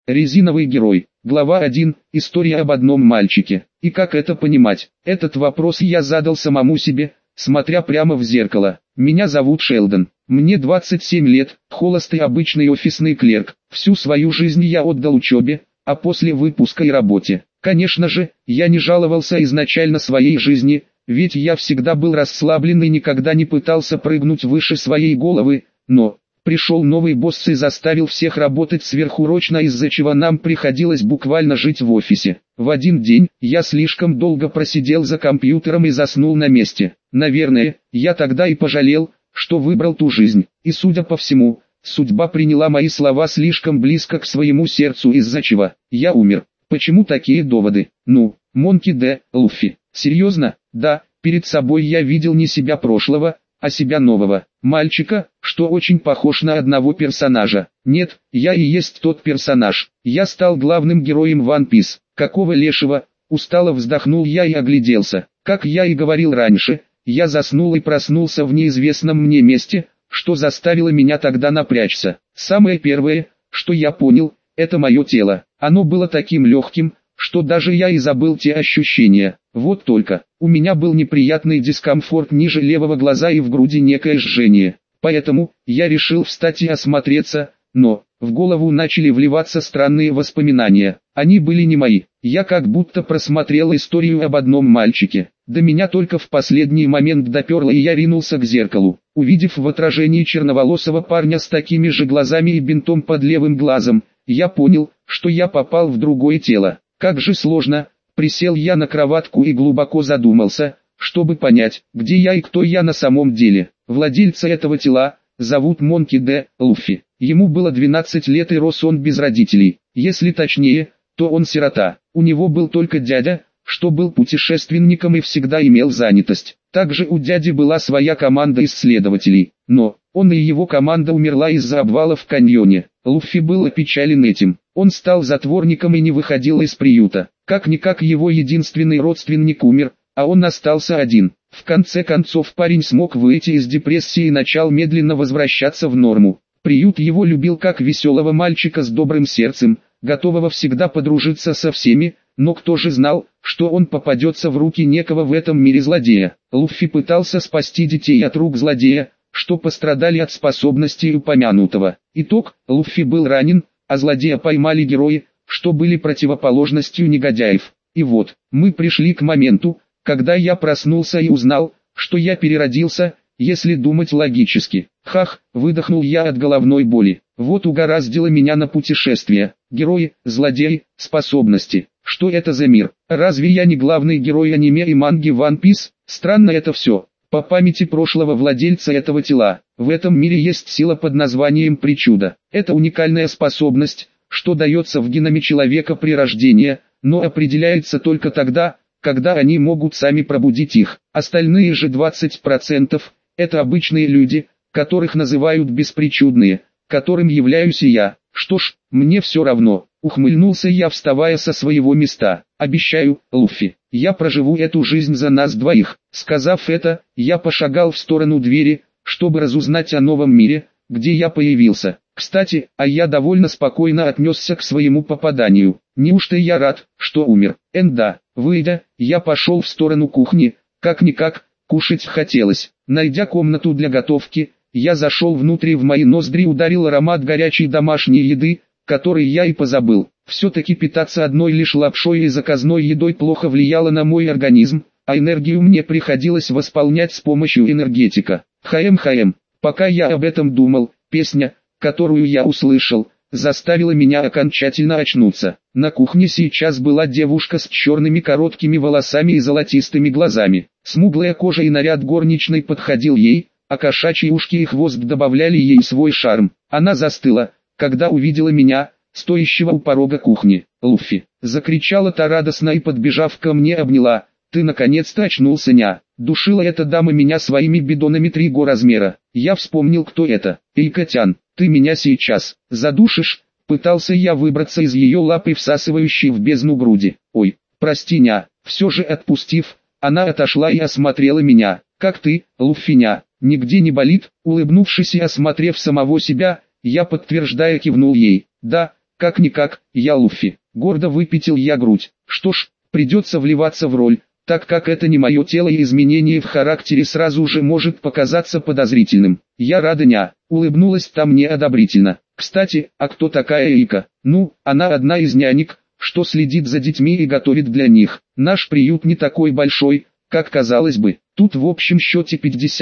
Резиновый герой. Глава 1. История об одном мальчике. И как это понимать? Этот вопрос я задал самому себе, смотря прямо в зеркало. Меня зовут Шелдон. Мне 27 лет, холостый обычный офисный клерк. Всю свою жизнь я отдал учебе, а после выпуска и работе. Конечно же, я не жаловался изначально своей жизни, ведь я всегда был расслаблен и никогда не пытался прыгнуть выше своей головы, но пришел новый босс и заставил всех работать сверхурочно, из-за чего нам приходилось буквально жить в офисе. В один день я слишком долго просидел за компьютером и заснул на месте. Наверное, я тогда и пожалел, что выбрал ту жизнь. И судя по всему, судьба приняла мои слова слишком близко к своему сердцу, из-за чего я умер. Почему такие доводы? Ну, Монки Д. Луффи. Серьезно? Да, перед собой я видел не себя прошлого, а себя нового. Мальчика, что очень похож на одного персонажа. Нет, я и есть тот персонаж. Я стал главным героем One Piece. Какого лешего? Устало вздохнул я и огляделся. Как я и говорил раньше, я заснул и проснулся в неизвестном мне месте, что заставило меня тогда напрячься. Самое первое, что я понял, это мое тело. Оно было таким легким, что даже я и забыл те ощущения. Вот только, у меня был неприятный дискомфорт ниже левого глаза и в груди некое жжение. Поэтому, я решил встать и осмотреться, но в голову начали вливаться странные воспоминания. Они были не мои. Я как будто просмотрел историю об одном мальчике. До меня только в последний момент доперло, и я ринулся к зеркалу. Увидев в отражении черноволосого парня с такими же глазами и бинтом под левым глазом, я понял, что я попал в другое тело. Как же сложно. Присел я на кроватку и глубоко задумался, чтобы понять, где я и кто я на самом деле. Владельца этого тела зовут Монки Д. Луффи. Ему было 12 лет и рос он без родителей. Если точнее, то он сирота. У него был только дядя, что был путешественником и всегда имел занятость. Также у дяди была своя команда исследователей, но он и его команда умерла из-за обвала в каньоне. Луффи был опечален этим. Он стал затворником и не выходил из приюта. Как-никак его единственный родственник умер, а он остался один. В конце концов парень смог выйти из депрессии и начал медленно возвращаться в норму. Приют его любил как веселого мальчика с добрым сердцем, готового всегда подружиться со всеми, но кто же знал, что он попадется в руки некого в этом мире злодея. Луффи пытался спасти детей от рук злодея, что пострадали от способностей упомянутого. Итог: Луффи был ранен, а злодея поймали герои, что были противоположностью негодяев. И вот, мы пришли к моменту, когда я проснулся и узнал, что я переродился, если думать логически. Хах, выдохнул я от головной боли. Вот угораздило меня на путешествие. Герои, злодеи, способности. Что это за мир? Разве я не главный герой аниме и манги One Piece? Странно это все. По памяти прошлого владельца этого тела, в этом мире есть сила под названием причуда. Это уникальная способность, что дается в геноме человека при рождении, но определяется только тогда, когда они могут сами пробудить их. Остальные же 20% – это обычные люди, которых называют беспричудные, которым являюсь и я. Что ж, мне все равно. Ухмыльнулся я, вставая со своего места. Обещаю, Луффи, я проживу эту жизнь за нас двоих. Сказав это, я пошагал в сторону двери, чтобы разузнать о новом мире, где я появился. Кстати, а я довольно спокойно отнесся к своему попаданию. Неужто я рад, что умер? Да. Выйдя, я пошел в сторону кухни. Как-никак, кушать хотелось. Найдя комнату для готовки, я зашел внутрь, и в мои ноздри ударил аромат горячей домашней еды, который я и позабыл. Все-таки питаться одной лишь лапшой и заказной едой плохо влияло на мой организм, а энергию мне приходилось восполнять с помощью энергетика. Хаем-хаем. Пока я об этом думал, песня, которую я услышал, заставила меня окончательно очнуться. На кухне сейчас была девушка с черными короткими волосами и золотистыми глазами. Смуглая кожа и наряд горничной подходил ей, а кошачьи ушки и хвост добавляли ей свой шарм. Она застыла, когда увидела меня, стоящего у порога кухни. «Луффи!» — закричала та радостно и, подбежав ко мне, обняла. «Ты наконец-то очнулся, ня!» Душила эта дама меня своими бидонами 3 размера. Я вспомнил, кто это. «Илькатян, ты меня сейчас задушишь?» Пытался я выбраться из ее лапы, всасывающей в бездну груди. «Ой, прости, ня!» Все же отпустив, она отошла и осмотрела меня. «Как ты, Луффи, ня? Нигде не болит?» Улыбнувшись и осмотрев самого себя, я, подтверждая, кивнул ей. «Да, Как-никак, я Луффи. Гордо выпятил я грудь. Что ж, придется вливаться в роль, так как это не мое тело и изменение в характере сразу же может показаться подозрительным. Я рада, ня. Улыбнулась та мне одобрительно. Кстати, а кто такая Эйка? Ну, она одна из нянек, что следит за детьми и готовит для них. Наш приют не такой большой, как казалось бы. Тут в общем счете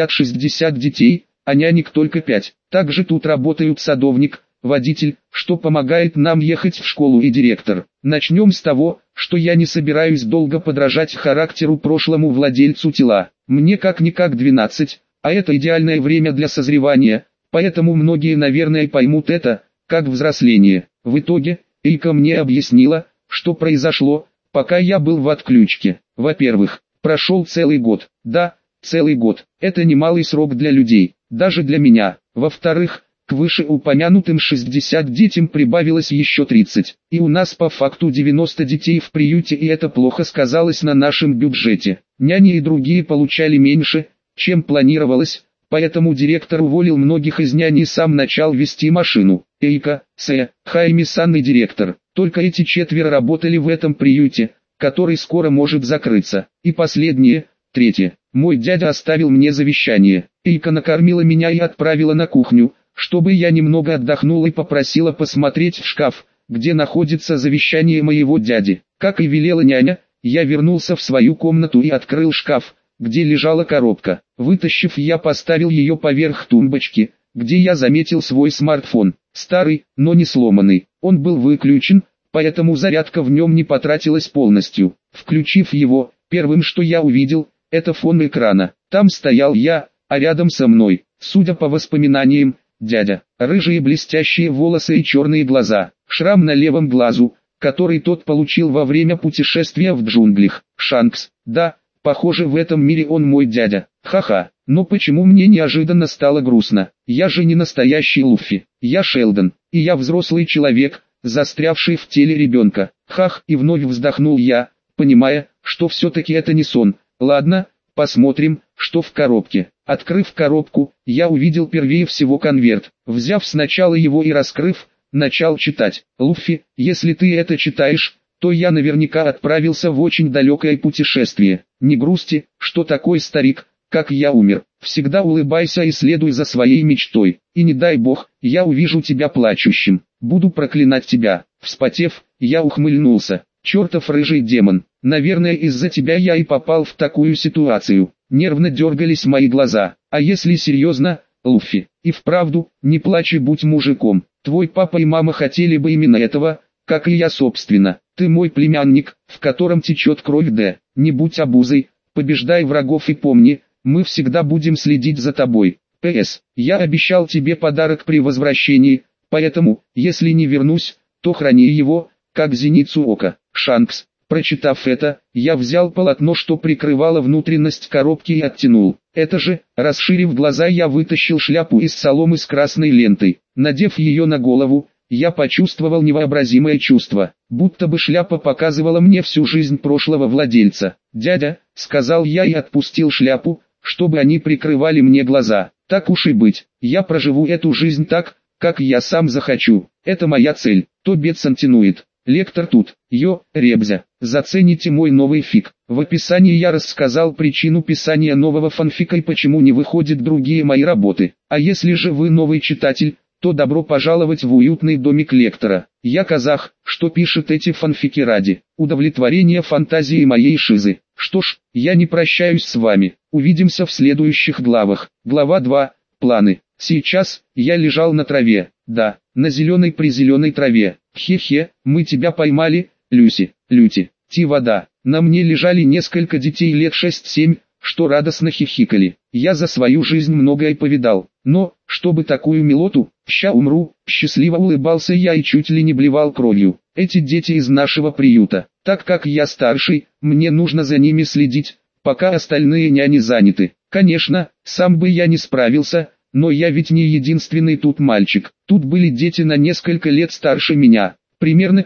50-60 детей, а нянек только 5. Также тут работают садовник, водитель, что помогает нам ехать в школу, и директор. Начнем с того, что я не собираюсь долго подражать характеру прошлому владельцу тела. Мне как-никак 12, а это идеальное время для созревания, поэтому многие, наверное, поймут это, как взросление. В итоге, Эйка мне объяснила, что произошло, пока я был в отключке. Во-первых, прошел целый год. Да, целый год. Это немалый срок для людей, даже для меня. Во-вторых, к вышеупомянутым 60 детям прибавилось еще 30. И у нас по факту 90 детей в приюте, и это плохо сказалось на нашем бюджете. Няни и другие получали меньше, чем планировалось, поэтому директор уволил многих из нянь и сам начал вести машину. Эйка, Хайми-сан и директор. Только эти 4 работали в этом приюте, который скоро может закрыться. И последнее, третье. Мой дядя оставил мне завещание. Эйка накормила меня и отправила на кухню, чтобы я немного отдохнул, и попросила посмотреть в шкаф, где находится завещание моего дяди. Как и велела няня, я вернулся в свою комнату и открыл шкаф, где лежала коробка. Вытащив, я поставил ее поверх тумбочки, где я заметил свой смартфон. Старый, но не сломанный. Он был выключен, поэтому зарядка в нем не потратилась полностью. Включив его, первым, что я увидел, это фон экрана. Там стоял я, а рядом со мной, судя по воспоминаниям, дядя. Рыжие блестящие волосы и черные глаза. Шрам на левом глазу, который тот получил во время путешествия в джунглях. Шанкс. Да, похоже, в этом мире он мой дядя. Ха-ха. Но почему мне неожиданно стало грустно? Я же не настоящий Луффи. Я Шелдон, и я взрослый человек, застрявший в теле ребенка. Хах, и вновь вздохнул я, понимая, что все-таки это не сон. Ладно, посмотрим, что в коробке. Открыв коробку, я увидел первее всего конверт. Взяв сначала его и раскрыв, начал читать. Луффи, если ты это читаешь, то я наверняка отправился в очень далекое путешествие. Не грусти, что такой старик, как я, умер. Всегда улыбайся и следуй за своей мечтой. И не дай бог, я увижу тебя плачущим. Буду проклинать тебя. Вспотев, я ухмыльнулся. Чертов рыжий демон. Наверное, из-за тебя я и попал в такую ситуацию. Нервно дергались мои глаза. А если серьезно, Луффи, и вправду, не плачь и будь мужиком. Твой папа и мама хотели бы именно этого, как и я собственно. Ты мой племянник, в котором течет кровь, не будь обузой, побеждай врагов и помни, мы всегда будем следить за тобой. П.С. Я обещал тебе подарок при возвращении, поэтому, если не вернусь, то храни его, как зеницу ока. Шанкс. Прочитав это, я взял полотно, что прикрывало внутренность коробки, и оттянул. Это же, расширив глаза, я вытащил шляпу из соломы с красной лентой. Надев ее на голову, я почувствовал невообразимое чувство, будто бы шляпа показывала мне всю жизнь прошлого владельца. «Дядя», — сказал я и отпустил шляпу, чтобы они прикрывали мне глаза. «Так уж и быть, я проживу эту жизнь так, как я сам захочу. Это моя цель». Тобетсон тянует. Лектор тут. Ребзя. Зацените мой новый фик. В описании я рассказал причину писания нового фанфика и почему не выходят другие мои работы. А если же вы новый читатель, то добро пожаловать в уютный домик лектора. Я казах, что пишет эти фанфики ради удовлетворения фантазии моей шизы. Что ж, я не прощаюсь с вами. Увидимся в следующих главах. Глава 2. Планы. Сейчас, я лежал на траве. Да, на зеленой-призеленой траве. Хе-хе, мы тебя поймали, Люси, Люти. Вода. На мне лежали несколько детей лет 6-7, что радостно хихикали. Я за свою жизнь многое повидал. Но, чтобы такую милоту, ща умру, счастливо улыбался я и чуть ли не блевал кровью. Эти дети из нашего приюта. Так как я старший, мне нужно за ними следить, пока остальные няни заняты. Конечно, сам бы я не справился, но я ведь не единственный тут мальчик. Тут были дети на несколько лет старше меня. Примерно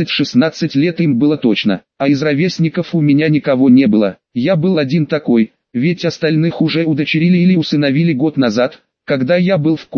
15-16 лет им было точно, а из ровесников у меня никого не было. Я был один такой, ведь остальных уже удочерили или усыновили год назад, когда я был в коме.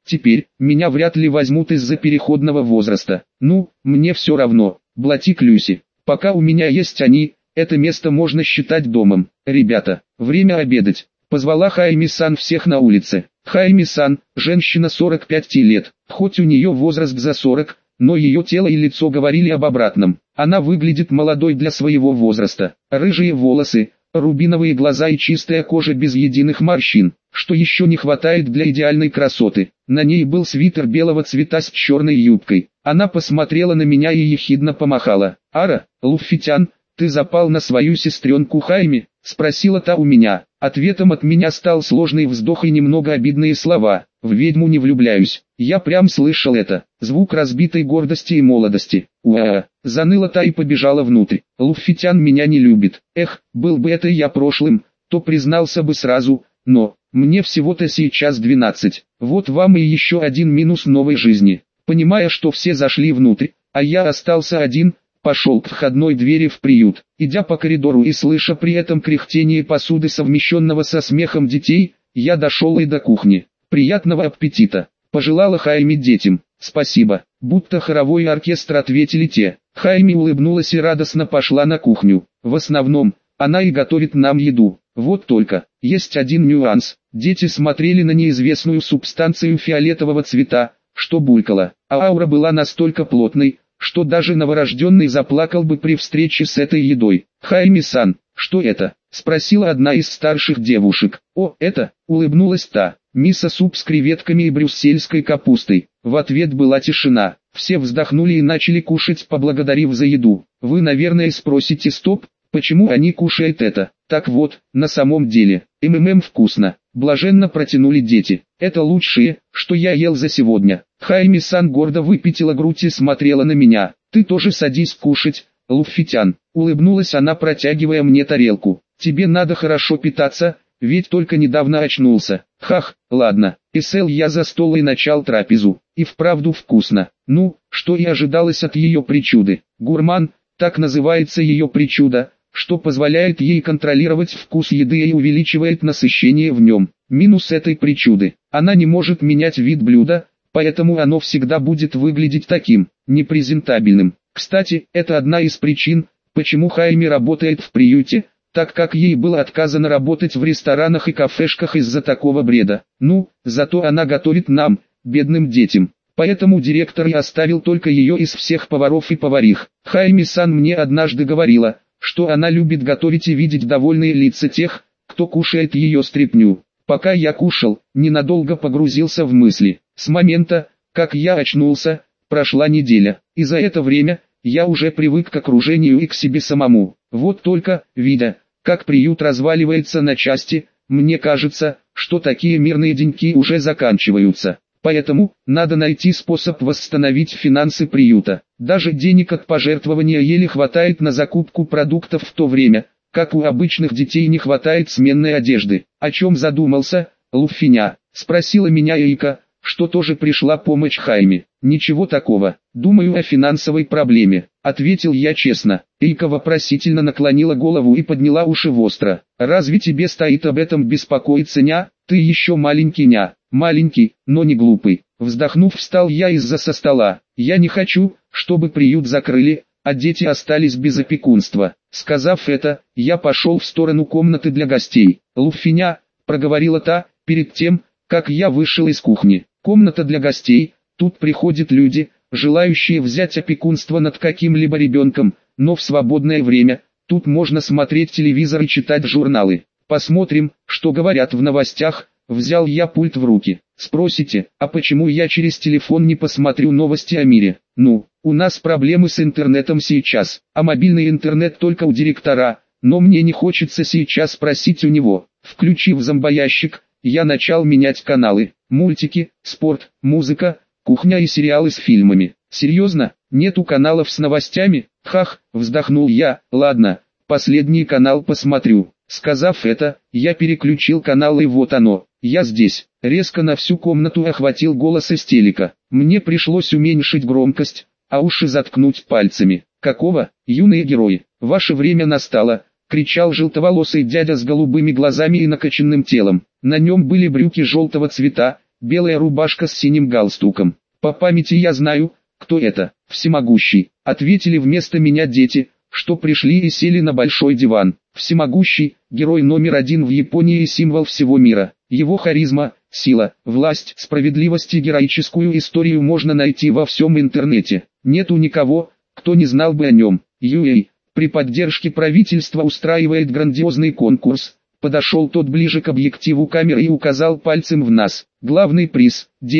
Теперь, меня вряд ли возьмут из-за переходного возраста. Ну, мне все равно, Блатик Люси. Пока у меня есть они, это место можно считать домом. Ребята, время обедать. Позвала Хайми-сан всех на улице. Хайми-сан, женщина 45 лет, хоть у нее возраст за 40, но ее тело и лицо говорили об обратном. Она выглядит молодой для своего возраста. Рыжие волосы, рубиновые глаза и чистая кожа без единых морщин, что еще не хватает для идеальной красоты. На ней был свитер белого цвета с черной юбкой. Она посмотрела на меня и ехидно помахала. «Ара, Луффитян, ты запал на свою сестренку Хайми?» — спросила та у меня. Ответом от меня стал сложный вздох и немного обидные слова. «В ведьму не влюбляюсь». Я прям слышал это. Звук разбитой гордости и молодости. «Уа!» — заныла та и побежала внутрь. «Луффитян меня не любит. Эх, был бы это я прошлым, то признался бы сразу, но мне всего-то сейчас 12. Вот вам и еще один минус новой жизни». Понимая, что все зашли внутрь, а я остался один, пошел к входной двери в приют. Идя по коридору и слыша при этом кряхтение посуды, совмещенного со смехом детей, я дошел и до кухни. «Приятного аппетита!» — пожелала Хайми детям. «Спасибо!» — будто хоровой оркестр ответили те. Хайми улыбнулась и радостно пошла на кухню. В основном, она и готовит нам еду. Вот только, есть один нюанс. Дети смотрели на неизвестную субстанцию фиолетового цвета, что булькало, а аура была настолько плотной, что даже новорожденный заплакал бы при встрече с этой едой. «Хайми-сан, что это?» — спросила одна из старших девушек. «О, это», — улыбнулась та, — «мисо-суп с креветками и брюссельской капустой». В ответ была тишина. Все вздохнули и начали кушать, поблагодарив за еду. Вы, наверное, спросите: «Стоп, почему они кушают это?» Так вот, на самом деле, вкусно. Блаженно протянули дети. «Это лучшее, что я ел за сегодня». Хайми-сан гордо выпятила грудь и смотрела на меня. «Ты тоже садись кушать, Луффитян», — улыбнулась она, протягивая мне тарелку. «Тебе надо хорошо питаться, ведь только недавно очнулся». «Хах, ладно». И сел я за стол и начал трапезу. И вправду вкусно. Ну, что и ожидалось от ее причуды. Гурман, так называется ее причуда, что позволяет ей контролировать вкус еды и увеличивает насыщение в нем. Минус этой причуды: она не может менять вид блюда, поэтому оно всегда будет выглядеть таким, непрезентабельным. Кстати, это одна из причин, почему Хайми работает в приюте, так как ей было отказано работать в ресторанах и кафешках из-за такого бреда. Ну, зато она готовит нам, бедным детям. Поэтому директор и оставил только ее из всех поваров и поварих. Хайми-сан мне однажды говорила, что она любит готовить и видеть довольные лица тех, кто кушает ее стряпню. Пока я кушал, ненадолго погрузился в мысли. С момента, как я очнулся, прошла неделя, и за это время я уже привык к окружению и к себе самому. Вот только, видя, как приют разваливается на части, мне кажется, что такие мирные деньки уже заканчиваются. Поэтому, надо найти способ восстановить финансы приюта. Даже денег от пожертвования еле хватает на закупку продуктов, в то время, как у обычных детей не хватает сменной одежды. «О чем задумался, Луффиня?» — спросила меня Эйка, что тоже пришла помочь Хайме. «Ничего такого, думаю о финансовой проблеме», — ответил я честно. Эйка вопросительно наклонила голову и подняла уши востро. «Разве тебе стоит об этом беспокоиться, ня? Ты еще маленький, ня». «Маленький, но не глупый». Вздохнув, встал я из-за со стола. «Я не хочу, чтобы приют закрыли, а дети остались без опекунства». Сказав это, я пошел в сторону комнаты для гостей. «Луффиня», — проговорила та, перед тем, как я вышел из кухни. «Комната для гостей, тут приходят люди, желающие взять опекунство над каким-либо ребенком, но в свободное время. Тут можно смотреть телевизор и читать журналы. Посмотрим, что говорят в новостях». Взял я пульт в руки. Спросите, а почему я через телефон не посмотрю новости о мире? Ну, у нас проблемы с интернетом сейчас, а мобильный интернет только у директора, но мне не хочется сейчас просить у него. Включив зомбоящик, я начал менять каналы: мультики, спорт, музыка, кухня и сериалы с фильмами. Серьезно, нету каналов с новостями? Хах, вздохнул я. Ладно, последний канал посмотрю. Сказав это, я переключил канал, и вот оно. «Я здесь». Резко на всю комнату охватил голос из телека. Мне пришлось уменьшить громкость, а уши заткнуть пальцами. «Какого, юные герои, ваше время настало!» — кричал желтоволосый дядя с голубыми глазами и накачанным телом. На нем были брюки желтого цвета, белая рубашка с синим галстуком. По памяти я знаю, кто это. Всемогущий, ответили вместо меня дети, что пришли и сели на большой диван. Всемогущий, герой номер один в Японии и символ всего мира. Его харизма, сила, власть, справедливость и героическую историю можно найти во всем интернете. Нету никого, кто не знал бы о нем. Юэй, при поддержке правительства устраивает грандиозный конкурс. Подошел тот ближе к объективу камеры и указал пальцем в нас. Главный приз –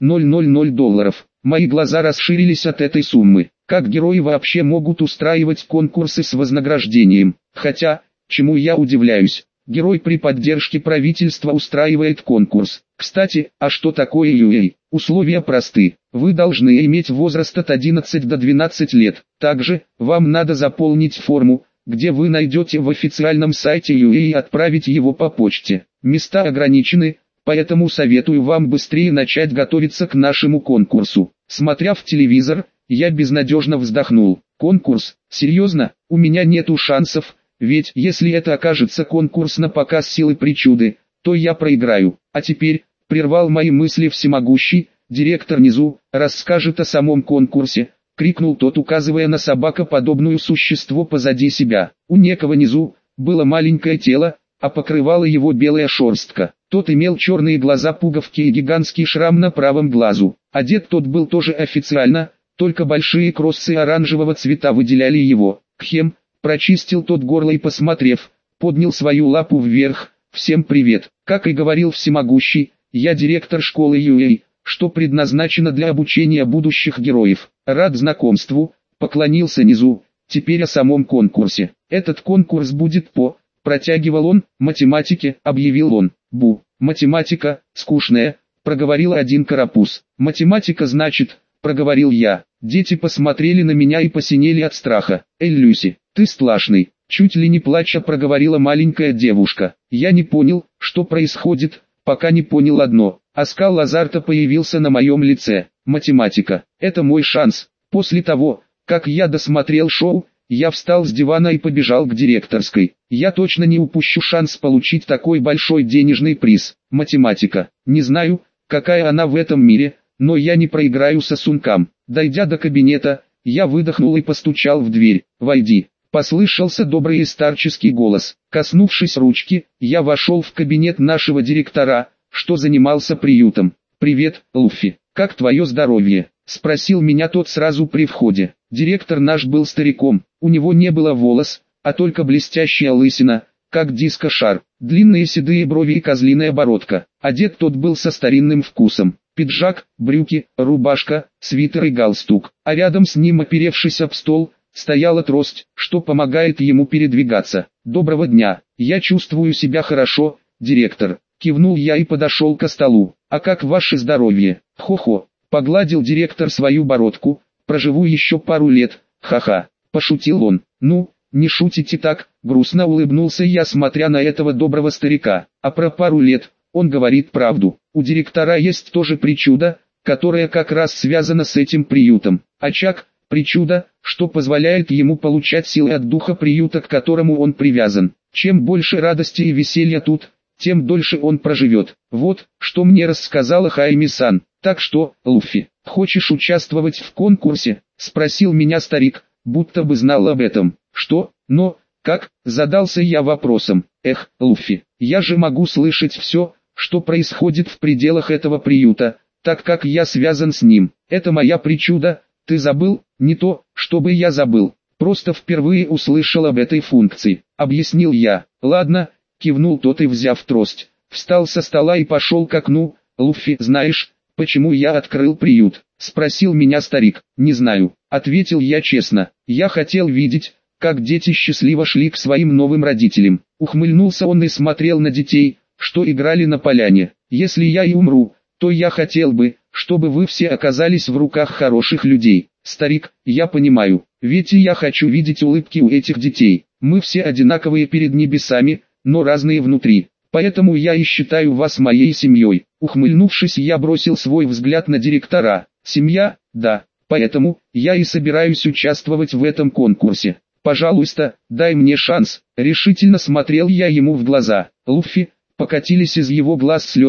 $10,000. Мои глаза расширились от этой суммы. Как герои вообще могут устраивать конкурсы с вознаграждением? Хотя, чему я удивляюсь? Герой при поддержке правительства устраивает конкурс. Кстати, а что такое UA? Условия просты. Вы должны иметь возраст от 11 до 12 лет. Также, вам надо заполнить форму, где вы найдете в официальном сайте UA и отправить его по почте. Места ограничены, поэтому советую вам быстрее начать готовиться к нашему конкурсу. Смотря в телевизор, я безнадежно вздохнул. Конкурс? Серьезно? У меня нету шансов, ведь если это окажется конкурс на показ силы причуды, то я проиграю. А теперь, прервал мои мысли всемогущий, директор Низу, расскажет о самом конкурсе, крикнул тот, указывая на собакоподобное существо позади себя. У некого Низу было маленькое тело, а покрывала его белая шерстка. Тот имел черные глаза-пуговки и гигантский шрам на правом глазу. Одет тот был тоже официально, только большие кроссы оранжевого цвета выделяли его. Кхем, прочистил тот горло и, посмотрев, поднял свою лапу вверх. Всем привет. Как и говорил всемогущий, я директор школы UA, что предназначено для обучения будущих героев. Рад знакомству, поклонился Низу. Теперь о самом конкурсе. Этот конкурс будет по, протягивал он, математике, объявил он. Бу, математика, скучная, проговорил один карапуз. Математика значит, проговорил я. Дети посмотрели на меня и посинели от страха. Эй, Люси, ты сплошный, чуть ли не плача проговорила маленькая девушка. Я не понял, что происходит, пока не понял одно. Оскал азарта появился на моем лице. Математика, это мой шанс. После того, как я досмотрел шоу, я встал с дивана и побежал к директорской. Я точно не упущу шанс получить такой большой денежный приз. Математика. Не знаю, какая она в этом мире, но я не проиграю сосункам. Дойдя до кабинета, я выдохнул и постучал в дверь. «Войди». Послышался добрый и старческий голос. Коснувшись ручки, я вошел в кабинет нашего директора, что занимался приютом. «Привет, Луффи. Как твое здоровье?» — спросил меня тот сразу при входе. Директор наш был стариком, у него не было волос, а только блестящая лысина, как диско-шар, длинные седые брови и козлиная бородка. Одет тот был со старинным вкусом. Пиджак, брюки, рубашка, свитер и галстук. А рядом с ним, оперевшись об стол, стояла трость, что помогает ему передвигаться. «Доброго дня, я чувствую себя хорошо, директор», — кивнул я и подошел ко столу. «А как ваше здоровье?» «Хо-хо», — погладил директор свою бородку, «проживу еще пару лет, ха-ха», — пошутил он. «Ну, не шутите так», — грустно улыбнулся я, смотря на этого доброго старика. «А про пару лет, он говорит правду. У директора есть тоже причуда, которая как раз связана с этим приютом. Очаг, причуда, что позволяет ему получать силы от духа приюта, к которому он привязан. Чем больше радости и веселья тут, тем дольше он проживет. Вот, что мне рассказала Хайми-сан. Так что, Луффи, хочешь участвовать в конкурсе?» — спросил меня старик, будто бы знал об этом. «Что? Но, как?» — задался я вопросом. «Эх, Луффи, я же могу слышать все, что происходит в пределах этого приюта, так как я связан с ним. Это моя причуда, ты забыл?» «Не то, чтобы я забыл, просто впервые услышал об этой функции», — объяснил я. «Ладно», — кивнул тот и, взяв трость, встал со стола и пошел к окну. «Луффи, знаешь, почему я открыл приют?» — спросил меня старик. «Не знаю», — ответил я честно. «Я хотел видеть, как дети счастливо шли к своим новым родителям». Ухмыльнулся он и смотрел на детей, что играли на поляне. «Если я и умру, то я хотел бы, чтобы вы все оказались в руках хороших людей». «Старик, я понимаю, ведь и я хочу видеть улыбки у этих детей. Мы все одинаковые перед небесами, но разные внутри. Поэтому я и считаю вас моей семьей». Ухмыльнувшись, я бросил свой взгляд на директора. «Семья? Да. Поэтому я и собираюсь участвовать в этом конкурсе. Пожалуйста, дай мне шанс». Решительно смотрел я ему в глаза. Луффи, покатились из его глаз слезы,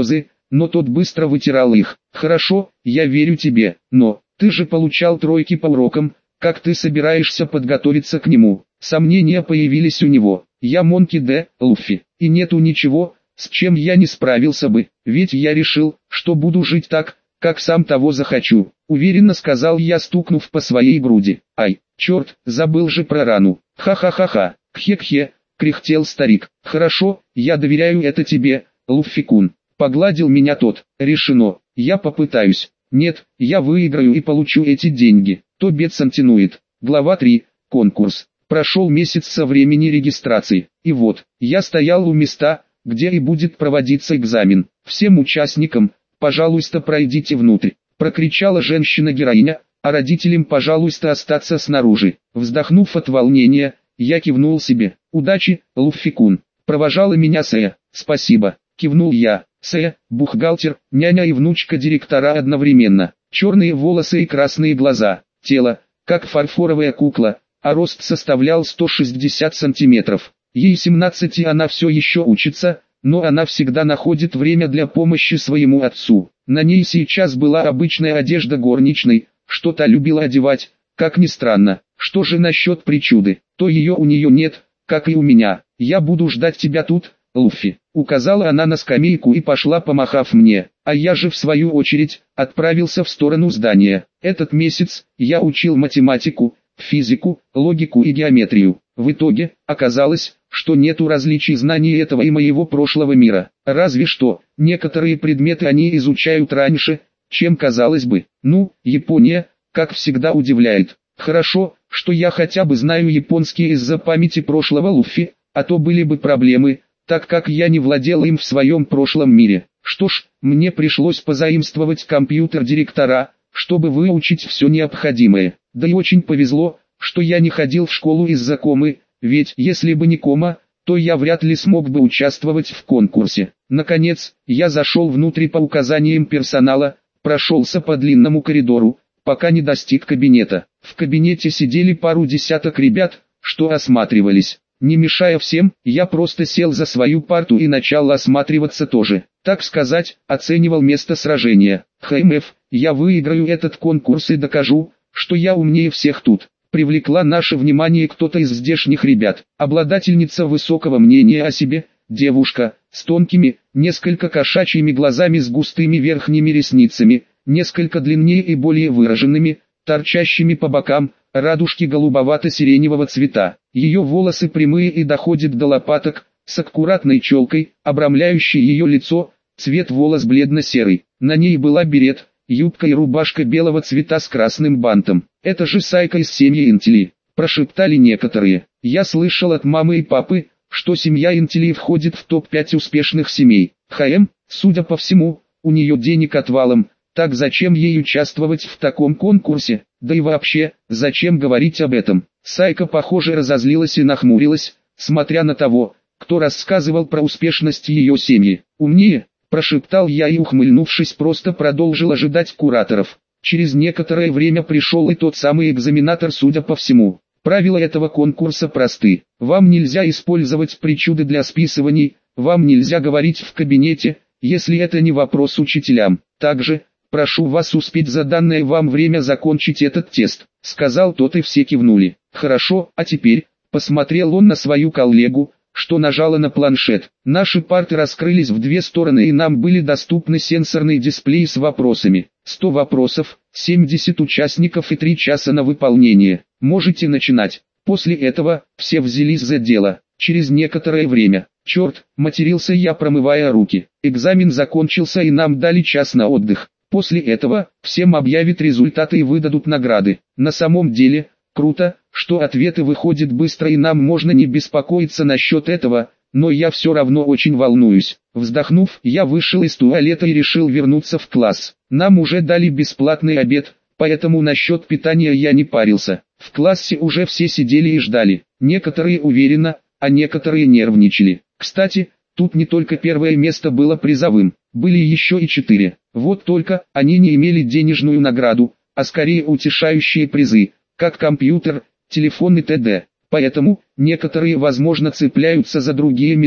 но тот быстро вытирал их. «Хорошо, я верю тебе, но ты же получал тройки по урокам, как ты собираешься подготовиться к нему?» Сомнения появились у него. «Я Монки Д. Луффи, и нету ничего, с чем я не справился бы, ведь я решил, что буду жить так, как сам того захочу», уверенно сказал я, стукнув по своей груди. «Ай, черт, забыл же про рану. Ха-ха-ха-ха, кхе-кхе», кряхтел старик. «Хорошо, я доверяю это тебе, Луффи-кун», погладил меня тот. «Решено, я попытаюсь. Нет, я выиграю и получу эти деньги». То Бетсон тянует. Глава 3. Конкурс. Прошел месяц со времени регистрации, и вот, я стоял у места, где и будет проводиться экзамен. «Всем участникам, пожалуйста, пройдите внутрь», прокричала женщина-героиня, а родителям, пожалуйста, остаться снаружи. Вздохнув от волнения, я кивнул себе. «Удачи, Луффи-кун», провожала меня Сэя. «Спасибо», кивнул я. Сэя, бухгалтер, няня и внучка директора одновременно. Черные волосы и красные глаза, тело, как фарфоровая кукла, а рост составлял 160 сантиметров. Ей 17 и она все еще учится, но она всегда находит время для помощи своему отцу. На ней сейчас была обычная одежда горничной, что-то любила одевать, как ни странно. Что же насчет причуды? То ее у нее нет, как и у меня. «Я буду ждать тебя тут, Луффи», указала она на скамейку и пошла, помахав мне, а я же в свою очередь отправился в сторону здания. Этот месяц я учил математику, физику, логику и геометрию. В итоге, оказалось, что нету различий знаний этого и моего прошлого мира. Разве что, некоторые предметы они изучают раньше, чем казалось бы. Ну, Япония, как всегда, удивляет. Хорошо, что я хотя бы знаю японский из-за памяти прошлого Луффи, а то были бы проблемы, так как я не владел им в своем прошлом мире. Что ж, мне пришлось позаимствовать компьютер директора, чтобы выучить все необходимое. Да и очень повезло, что я не ходил в школу из-за комы, ведь если бы не кома, то я вряд ли смог бы участвовать в конкурсе. Наконец, я зашел внутрь по указаниям персонала, прошелся по длинному коридору, пока не достиг кабинета. В кабинете сидели пару десяток ребят, что осматривались. Не мешая всем, я просто сел за свою парту и начал осматриваться тоже. Так сказать, оценивал место сражения. ХМФ, я выиграю этот конкурс и докажу, что я умнее всех тут. Привлекла наше внимание кто-то из здешних ребят. Обладательница высокого мнения о себе, девушка, с тонкими, несколько кошачьими глазами с густыми верхними ресницами, несколько длиннее и более выраженными, торчащими по бокам, радужки голубовато-сиреневого цвета. Ее волосы прямые и доходят до лопаток, с аккуратной челкой, обрамляющей ее лицо, цвет волос бледно-серый. На ней была берет, юбка и рубашка белого цвета с красным бантом. «Это же Сайка из семьи Интели», прошептали некоторые. Я слышал от мамы и папы, что семья Интели входит в топ-5 успешных семей. Судя по всему, у нее денег отвалом. Так зачем ей участвовать в таком конкурсе? Да и вообще, зачем говорить об этом? Сайка, похоже, разозлилась и нахмурилась, смотря на того, кто рассказывал про успешность ее семьи. «Умнее», прошептал я и, ухмыльнувшись, просто продолжил ожидать кураторов. Через некоторое время пришел и тот самый экзаменатор, судя по всему. Правила этого конкурса просты. Вам нельзя использовать причуды для списываний, вам нельзя говорить в кабинете, если это не вопрос учителям. Также, прошу вас успеть за данное вам время закончить этот тест», сказал тот, и все кивнули. «Хорошо, а теперь», посмотрел он на свою коллегу, что нажала на планшет. Наши парты раскрылись в две стороны и нам были доступны сенсорные дисплеи с вопросами. 100 вопросов, 70 участников и 3 часа на выполнение. Можете начинать. После этого, все взялись за дело. Через некоторое время, черт, матерился я, промывая руки. Экзамен закончился и нам дали час на отдых. После этого, всем объявят результаты и выдадут награды. На самом деле, круто, что ответы выходят быстро и нам можно не беспокоиться насчет этого, но я все равно очень волнуюсь. Вздохнув, я вышел из туалета и решил вернуться в класс. Нам уже дали бесплатный обед, поэтому насчет питания я не парился. В классе уже все сидели и ждали. Некоторые уверенно, а некоторые нервничали. Кстати, тут не только первое место было призовым, были еще и 4. Вот только, они не имели денежную награду, а скорее утешающие призы, как компьютер, телефон и т.д. Поэтому, некоторые возможно цепляются за другие места.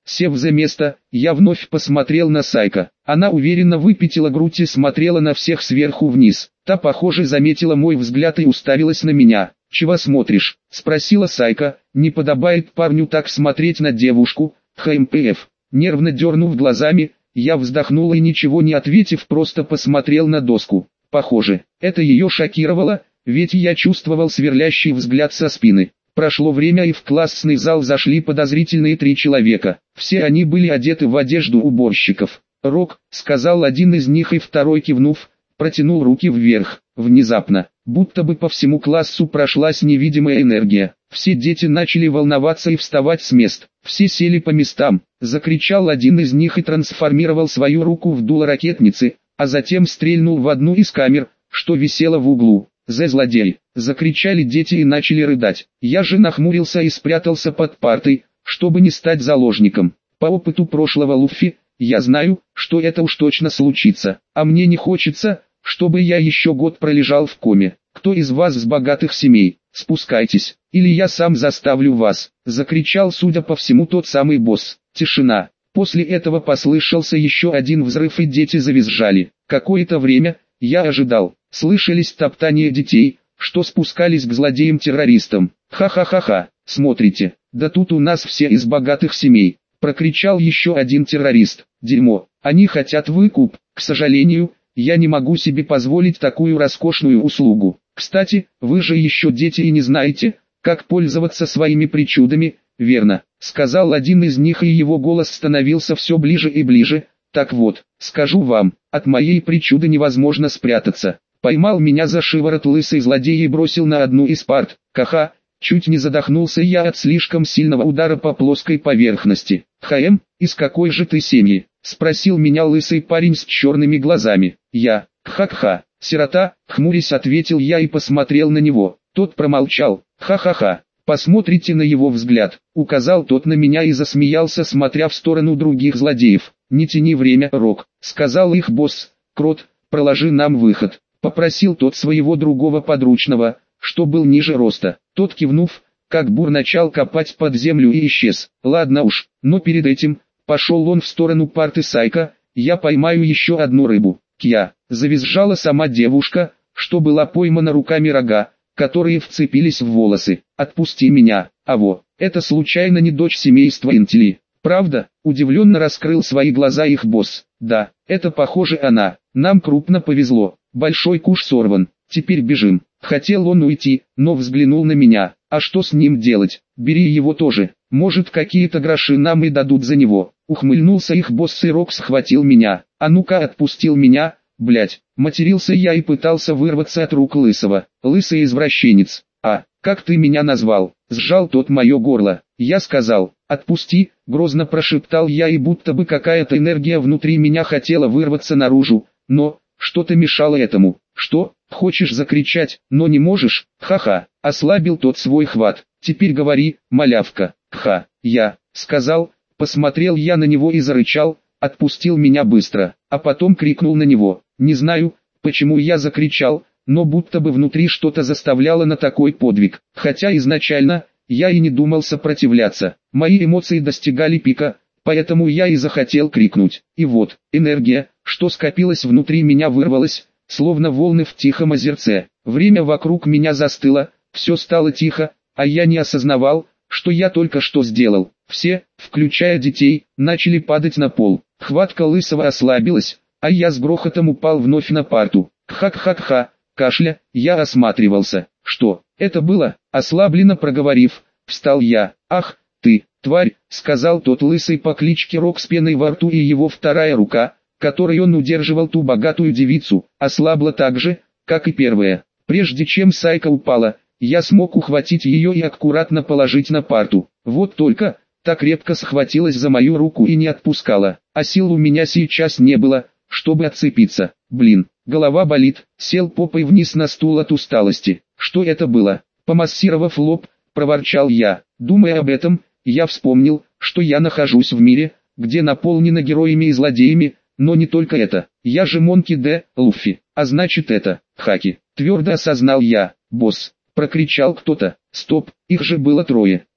Сев за место, я вновь посмотрел на Сайка. Она уверенно выпятила грудь и смотрела на всех сверху вниз. Та, похоже, заметила мой взгляд и уставилась на меня. «Чего смотришь?» – спросила Сайка. «Не подобает парню так смотреть на девушку, ХМПФ». Нервно дернув глазами, я вздохнул и, ничего не ответив, просто посмотрел на доску. Похоже, это ее шокировало, ведь я чувствовал сверлящий взгляд со спины. Прошло время, и в классный зал зашли подозрительные 3 человека. Все они были одеты в одежду уборщиков. «Рок», — сказал один из них, и второй, кивнув, протянул руки вверх. Внезапно, будто бы по всему классу прошлась невидимая энергия. Все дети начали волноваться и вставать с мест. Все сели по местам. Закричал один из них и трансформировал свою руку в дуло ракетницы, а затем стрельнул в одну из камер, что висела в углу. «За злодей!» — закричали дети и начали рыдать. Я же нахмурился и спрятался под партой, чтобы не стать заложником. По опыту прошлого Луффи, я знаю, что это уж точно случится, а мне не хочется, чтобы я еще год пролежал в коме. «Кто из вас с богатых семей? Спускайтесь, или я сам заставлю вас!» — закричал, судя по всему, тот самый босс. Тишина. После этого послышался еще один взрыв, и дети завизжали. Какое-то время я ожидал. Слышались топтания детей, что спускались к злодеям-террористам. «Ха-ха-ха-ха, смотрите, да тут у нас все из богатых семей!» — прокричал еще один террорист. «Дерьмо, они хотят выкуп. К сожалению, я не могу себе позволить такую роскошную услугу. Кстати, вы же еще дети и не знаете, как пользоваться своими причудами, верно?» — сказал один из них, и его голос становился все ближе и ближе. «Так вот, скажу вам, от моей причуды невозможно спрятаться». Поймал меня за шиворот лысый злодей и бросил на одну из парт. Ха-ха, чуть не задохнулся я от слишком сильного удара по плоской поверхности. «ХМ, из какой же ты семьи?» — спросил меня лысый парень с черными глазами. Я, «Ха-ха, сирота», — хмурясь ответил я и посмотрел на него. Тот промолчал. «Ха-ха-ха, посмотрите на его взгляд», — указал тот на меня и засмеялся, смотря в сторону других злодеев. «Не тяни время, Рок», — сказал их босс. «Крот, проложи нам выход», — попросил тот своего другого подручного, что был ниже роста. Тот, кивнув, как бур, начал копать под землю и исчез. «Ладно уж, но перед этим», — пошел он в сторону парты Сайка, «я поймаю еще одну рыбу». «Кья», — завизжала сама девушка, что была поймана руками рога, которые вцепились в волосы. «Отпусти меня, аво, это случайно не дочь семейства Интели?» «Правда?» — удивленно раскрыл свои глаза их босс. «Да, это похоже она. Нам крупно повезло. Большой куш сорван. Теперь бежим». Хотел он уйти, но взглянул на меня. «А что с ним делать? Бери его тоже. Может, какие-то гроши нам и дадут за него». Ухмыльнулся их босс, и Рок схватил меня. «А ну-ка, отпустил меня, блять!» Матерился я и пытался вырваться от рук лысого. «Лысый извращенец. А, как ты меня назвал?» Сжал тот мое горло. Я сказал: «Отпусти», грозно прошептал я, и будто бы какая-то энергия внутри меня хотела вырваться наружу, но что-то мешало этому. «Что, хочешь закричать, но не можешь? Ха-ха», ослабил тот свой хват. «Теперь говори, малявка». «Ха, я», сказал, посмотрел я на него и зарычал, отпустил меня быстро, а потом крикнул на него. Не знаю, почему я закричал, но будто бы внутри что-то заставляло на такой подвиг, хотя изначально я и не думал сопротивляться. Мои эмоции достигали пика, поэтому я и захотел крикнуть. И вот, энергия, что скопилась внутри меня, вырвалась, словно волны в тихом озерце. Время вокруг меня застыло, все стало тихо, а я не осознавал, что я только что сделал. Все, включая детей, начали падать на пол. Хватка лысого ослабилась, а я с грохотом упал вновь на парту. Хак-хак-ха, кашля, я осматривался. Что это было? Ослабленно проговорив, встал я. «Ах, ты, тварь», сказал тот лысый по кличке Рок с пеной во рту, и его вторая рука, которой он удерживал ту богатую девицу, ослабла так же, как и первая. Прежде чем Сайка упала, я смог ухватить ее и аккуратно положить на парту. Вот только, так крепко схватилась за мою руку и не отпускала, а сил у меня сейчас не было, чтобы отцепиться. Блин, голова болит, сел попой вниз на стул от усталости. Что это было? Помассировав лоб, проворчал я. Думая об этом, я вспомнил, что я нахожусь в мире, где наполнено героями и злодеями, но не только это. Я же Монки Д. Луффи, а значит это, хаки. Твердо осознал я. «Босс», прокричал кто-то. «Стоп, их же было трое».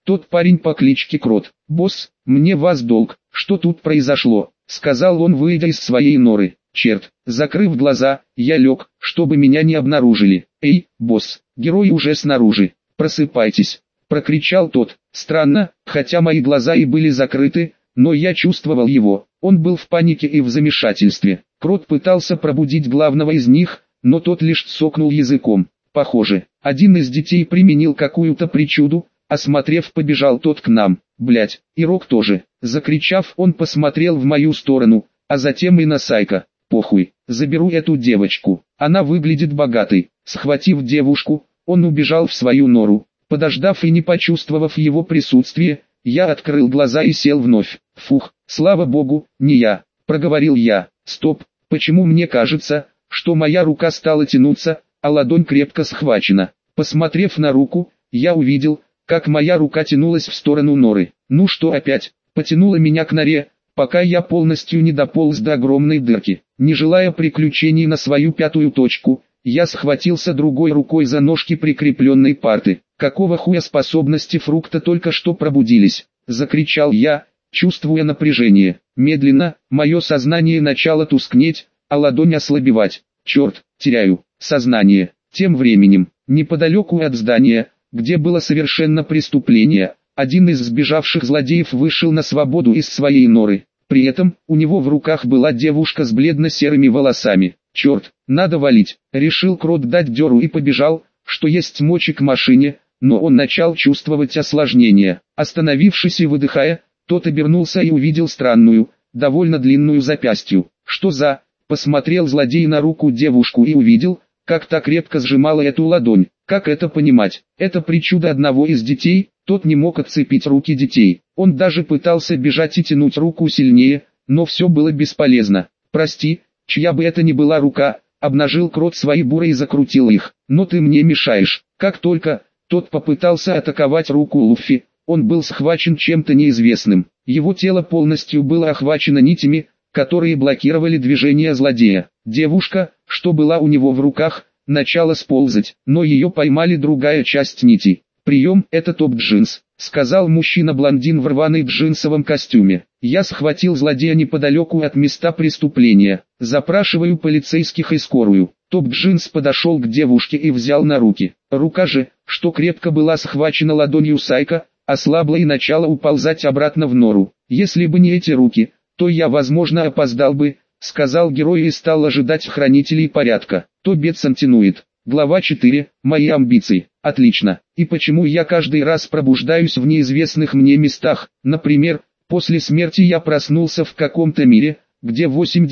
тот парень по кличке Крот. «Босс, мне вас долг, что тут произошло?» — сказал он, выйдя из своей норы. Черт, закрыв глаза, я лег, чтобы меня не обнаружили. «Эй, босс, герой уже снаружи, просыпайтесь!» — прокричал тот. Странно, хотя мои глаза и были закрыты, но я чувствовал его. Он был в панике и в замешательстве. Крот пытался пробудить главного из них, но тот лишь цокнул языком. Похоже, один из детей применил какую-то причуду, осмотрев, побежал тот к нам. Блять, и Рок тоже. Закричав, он посмотрел в мою сторону, а затем и на Сайка. Похуй, заберу эту девочку, она выглядит богатой. Схватив девушку, он убежал в свою нору. Подождав и не почувствовав его присутствие, я открыл глаза и сел вновь. «Фух, слава богу, не я», — проговорил я. «Стоп, почему мне кажется, что моя рука стала тянуться, а ладонь крепко схвачена?» Посмотрев на руку, я увидел, как моя рука тянулась в сторону норы. Ну что опять, потянула меня к норе, пока я полностью не дополз до огромной дырки. Не желая приключений на свою пятую точку, я схватился другой рукой за ножки прикрепленной парты. «Какого хуя способности фрукта только что пробудились?» — закричал я, чувствуя напряжение. Медленно, мое сознание начало тускнеть, а ладонь ослабевать. Черт, теряю сознание. Тем временем, неподалеку от здания, где было совершено преступление, один из сбежавших злодеев вышел на свободу из своей норы. При этом, у него в руках была девушка с бледно-серыми волосами. «Черт, надо валить», — решил Крот дать дёру и побежал, что есть мочи, к машине, но он начал чувствовать осложнения. Остановившись и выдыхая, тот обернулся и увидел странную, довольно длинную запястью. «Что за...» — посмотрел злодей на руку девушку и увидел, как та крепко сжимала эту ладонь. Как это понимать? Это причуда одного из детей, тот не мог отцепить руки детей. Он даже пытался бежать и тянуть руку сильнее, но все было бесполезно. «Прости, чья бы это ни была рука», — обнажил Крот свои буры и закрутил их. «Но ты мне мешаешь». Как только тот попытался атаковать руку Луффи, он был схвачен чем-то неизвестным. Его тело полностью было охвачено нитями, которые блокировали движение злодея. Девушка, что была у него в руках, начала сползать, но ее поймали другая часть нити. «Прием, это топ-джинс», — сказал мужчина-блондин в рваной джинсовом костюме. Я схватил злодея неподалеку от места преступления. «Запрашиваю полицейских и скорую». Топ-джинс подошел к девушке и взял на руки. Рука же, что крепко была схвачена ладонью Сайка, ослабла и начала уползать обратно в нору. «Если бы не эти руки, то я, возможно, опоздал бы», — сказал герой и стал ожидать хранителей порядка. То Бетсон тянует. Глава 4. Мои амбиции. Отлично. И почему я каждый раз пробуждаюсь в неизвестных мне местах? Например, после смерти я проснулся в каком-то мире, где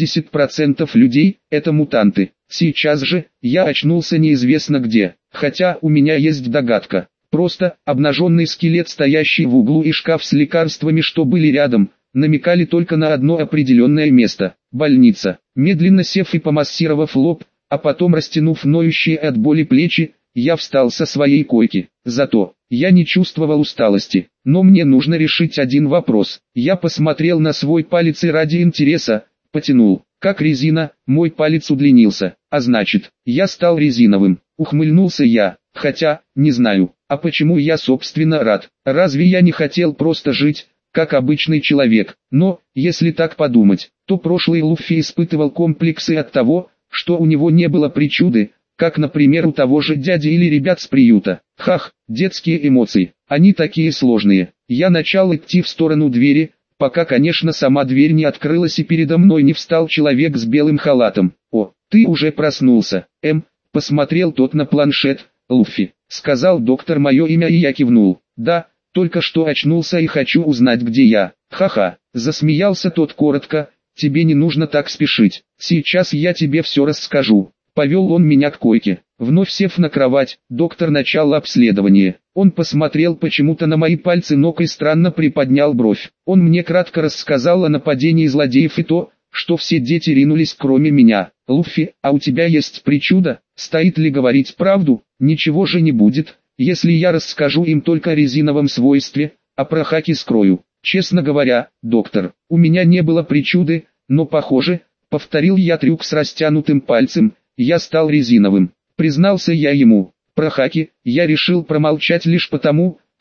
80% людей – это мутанты. Сейчас же, я очнулся неизвестно где. Хотя, у меня есть догадка. Просто, обнаженный скелет, стоящий в углу, и шкаф с лекарствами, что были рядом, намекали только на одно определенное место – больница. Медленно сев и помассировав лоб, а потом растянув ноющие от боли плечи, я встал со своей койки. Зато, я не чувствовал усталости. Но мне нужно решить один вопрос. Я посмотрел на свой палец и ради интереса, потянул. Как резина, мой палец удлинился. А значит, я стал резиновым. Ухмыльнулся я. Хотя, не знаю, а почему я собственно рад. Разве я не хотел просто жить, как обычный человек? Но, если так подумать, то прошлый Луффи испытывал комплексы от того, что у него не было причуды, как, например, у того же дяди или ребят с приюта. Хах, детские эмоции, они такие сложные. Я начал идти в сторону двери, пока, конечно, сама дверь не открылась и передо мной не встал человек с белым халатом. «О, ты уже проснулся, посмотрел тот на планшет. «Луффи», — сказал доктор мое имя, и я кивнул. «Да, только что очнулся и хочу узнать, где я». «Ха-ха», — засмеялся тот коротко. «Тебе не нужно так спешить, сейчас я тебе все расскажу». Повел он меня к койке. Вновь сев на кровать, доктор начал обследование. Он посмотрел почему-то на мои пальцы ног и странно приподнял бровь. Он мне кратко рассказал о нападении злодеев и то, что все дети ринулись кроме меня. «Луффи, а у тебя есть причуда? Стоит ли говорить правду? Ничего же не будет, если я расскажу им только о резиновом свойстве, а про хаки скрою». «Честно говоря, доктор, у меня не было причуды, но похоже, повторил я трюк с растянутым пальцем, я стал резиновым». Признался я ему. Про хаки я решил промолчать лишь потому,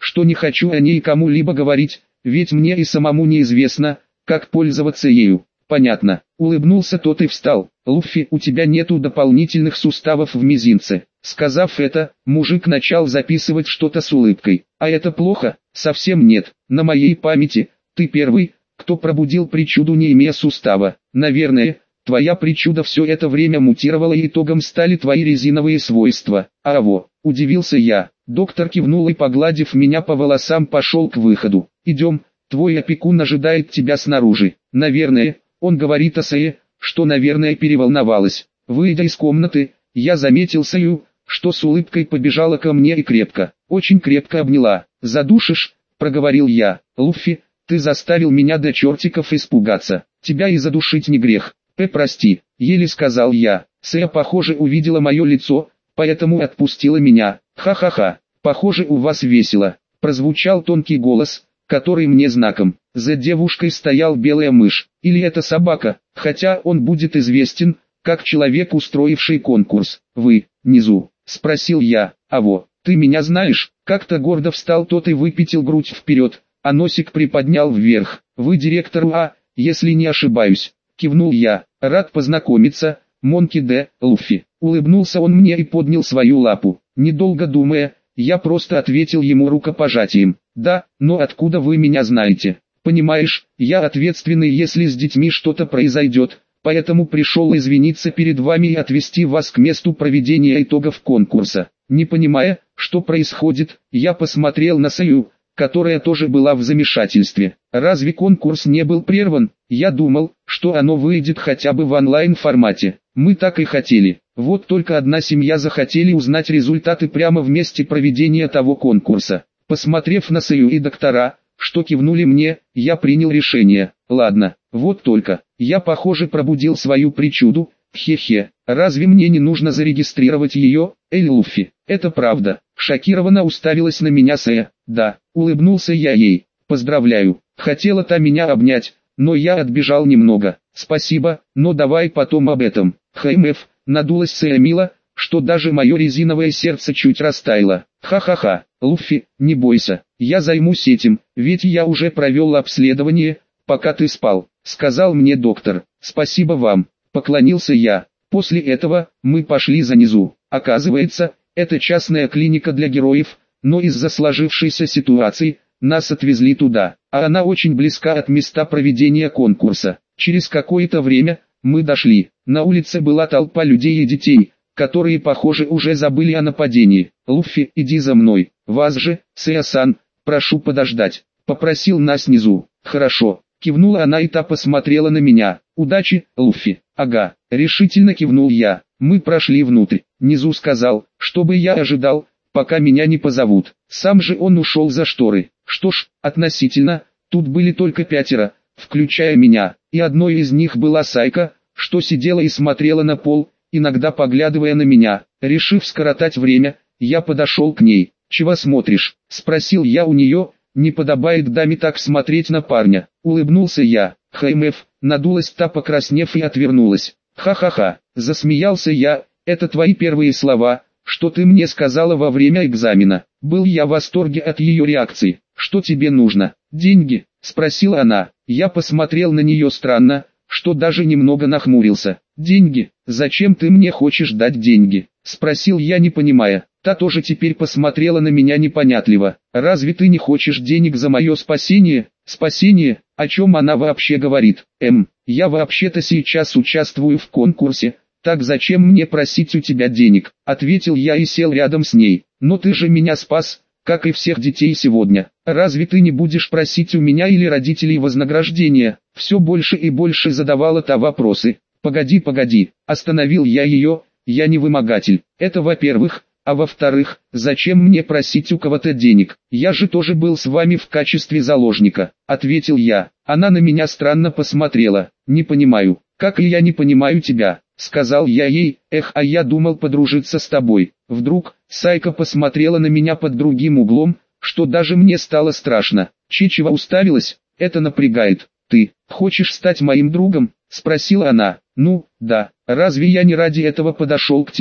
что не хочу о ней кому-либо говорить, ведь мне и самому неизвестно, как пользоваться ею. Понятно. Улыбнулся тот и встал. Луффи, у тебя нету дополнительных суставов в мизинце. Сказав это, мужик начал записывать что-то с улыбкой. А это плохо? Совсем нет. На моей памяти, ты первый, кто пробудил причуду, не имея сустава. Наверное, твоя причуда все это время мутировала и итогом стали твои резиновые свойства. Удивился я. Доктор кивнул и, погладив меня по волосам, пошел к выходу. Идем, твой опекун ожидает тебя снаружи. Наверное, он говорит о Сае, что, наверное, переволновалась. Выйдя из комнаты, я заметил Саю, что с улыбкой побежала ко мне и крепко, очень крепко обняла. «Задушишь?» – проговорил я. «Луффи, ты заставил меня до чертиков испугаться. Тебя и задушить не грех». Прости», – еле сказал я. Сая, похоже, увидела мое лицо, поэтому отпустила меня. «Ха-ха-ха, похоже, у вас весело», – прозвучал тонкий голос, который мне знаком. За девушкой стоял белая мышь, или это собака, хотя он будет известен, как человек, устроивший конкурс. «Вы, Низу?» – спросил я. Ты меня знаешь?» Как-то гордо встал тот и выпятил грудь вперед, а носик приподнял вверх. «Вы директор если не ошибаюсь», – кивнул я. «Рад познакомиться, Монки Д. Луффи». Улыбнулся он мне и поднял свою лапу. Недолго думая, я просто ответил ему рукопожатием. «Да, но откуда вы меня знаете?» «Понимаешь, я ответственный, если с детьми что-то произойдет, поэтому пришел извиниться перед вами и отвезти вас к месту проведения итогов конкурса». Не понимая, что происходит, я посмотрел на Саю, которая тоже была в замешательстве. Разве конкурс не был прерван? Я думал, что оно выйдет хотя бы в онлайн-формате. Мы так и хотели. Вот только одна семья захотели узнать результаты прямо в месте проведения того конкурса. Посмотрев на Саю и доктора, что кивнули мне, я принял решение. Ладно, вот только, я, похоже, пробудил свою причуду. Хе-хе, разве мне не нужно зарегистрировать ее, Луффи? Это правда. Шокированно уставилась на меня Сая. Да, улыбнулся я ей. Поздравляю. Хотела та меня обнять, но я отбежал немного. Спасибо, но давай потом об этом. Надулась Сая мило, что даже мое резиновое сердце чуть растаяло. Ха-ха-ха, Луффи, не бойся, я займусь этим, ведь я уже провел обследование, пока ты спал, сказал мне доктор. Спасибо вам. Поклонился я. После этого, мы пошли за Низу. Оказывается, это частная клиника для героев, но из-за сложившейся ситуации, нас отвезли туда, а она очень близка от места проведения конкурса. Через какое-то время, мы дошли. На улице была толпа людей и детей, которые, похоже, уже забыли о нападении. «Луффи, иди за мной. Вас же, Сая-сан, прошу подождать», — попросил нас Низу. «Хорошо». Кивнула она и та посмотрела на меня. «Удачи, Луффи». «Ага», решительно кивнул я. Мы прошли внутрь. Низу сказал, чтобы я ожидал, пока меня не позовут. Сам же он ушел за шторы. Что ж, относительно, тут были только 5, включая меня, и одной из них была Сайка, что сидела и смотрела на пол, иногда поглядывая на меня. Решив скоротать время, я подошел к ней. «Чего смотришь?» – спросил я у нее. «Не подобает даме так смотреть на парня». Улыбнулся я. Надулась та, покраснев, и отвернулась. «Ха-ха-ха», засмеялся я, «это твои первые слова, что ты мне сказала во время экзамена». Был я в восторге от ее реакции. «Что тебе нужно?» «Деньги?» – спросила она. Я посмотрел на нее странно, что даже немного нахмурился. «Деньги? Зачем ты мне хочешь дать деньги?» – спросил я, не понимая. Та тоже теперь посмотрела на меня непонятливо. «Разве ты не хочешь денег за мое спасение?» «Спасение? О чем она вообще говорит?» Я вообще-то сейчас участвую в конкурсе, так зачем мне просить у тебя денег?» Ответил я и сел рядом с ней. «Но ты же меня спас, как и всех детей сегодня. Разве ты не будешь просить у меня или родителей вознаграждения?» Все больше и больше задавала та вопросы. «Погоди, остановил я ее, я не вымогатель. Это во-первых. А во-вторых, зачем мне просить у кого-то денег? Я же тоже был с вами в качестве заложника», — ответил я. Она на меня странно посмотрела. «Не понимаю, как и я не понимаю тебя», — сказал я ей. А я думал подружиться с тобой». Вдруг, Сайка посмотрела на меня под другим углом, что даже мне стало страшно. «Чичева уставилась, это напрягает. Ты хочешь стать моим другом?» — спросила она. «Ну, да, разве я не ради этого подошел к тебе?»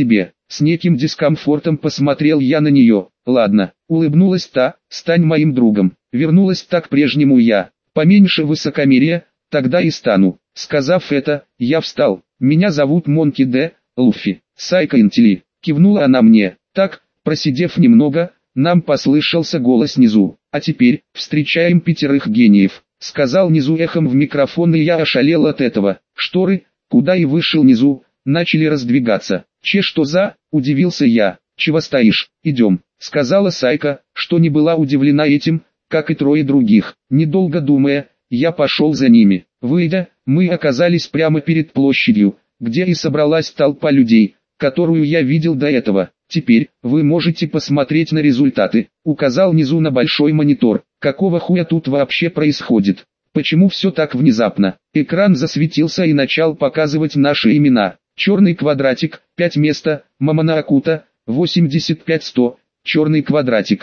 С неким дискомфортом посмотрел я на нее. Ладно, улыбнулась та, стань моим другом. Вернулась так к прежнему я. Поменьше высокомерия, тогда и стану. Сказав это, я встал. Меня зовут Монки Д. Луффи. Сайка Интели. Кивнула она мне. Так, просидев немного, нам послышался голос Низу. А теперь, встречаем 5 гениев. Сказал Низу эхом в микрофон, и я ошалел от этого. Шторы, куда и вышел Низу, начали раздвигаться. Что за? Удивился я. Чего стоишь? Идем. Сказала Сайка, что не была удивлена этим, как и 3 других. Недолго думая, я пошел за ними. Выйдя, мы оказались прямо перед площадью, где и собралась толпа людей, которую я видел до этого. Теперь, вы можете посмотреть на результаты. Указал Низу на большой монитор. Какого хуя тут вообще происходит? Почему все так внезапно? Экран засветился и начал показывать наши имена. Черный квадратик, 5 места, Мамана Акута, 85-100, черный квадратик,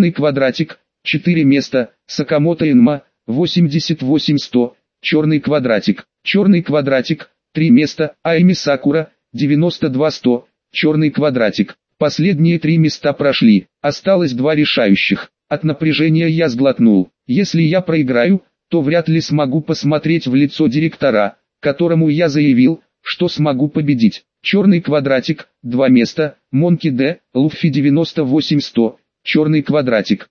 4 места, Сакамото Энма, 88-100, черный квадратик, 3 места, Айми Сакура, 92-100, черный квадратик. Последние 3 места прошли, осталось 2 решающих. От напряжения я сглотнул. Если я проиграю, то вряд ли смогу посмотреть в лицо директора, которому я заявил, что смогу победить. Черный квадратик, 2 места, Монки Д. Луффи 98-100, черный квадратик,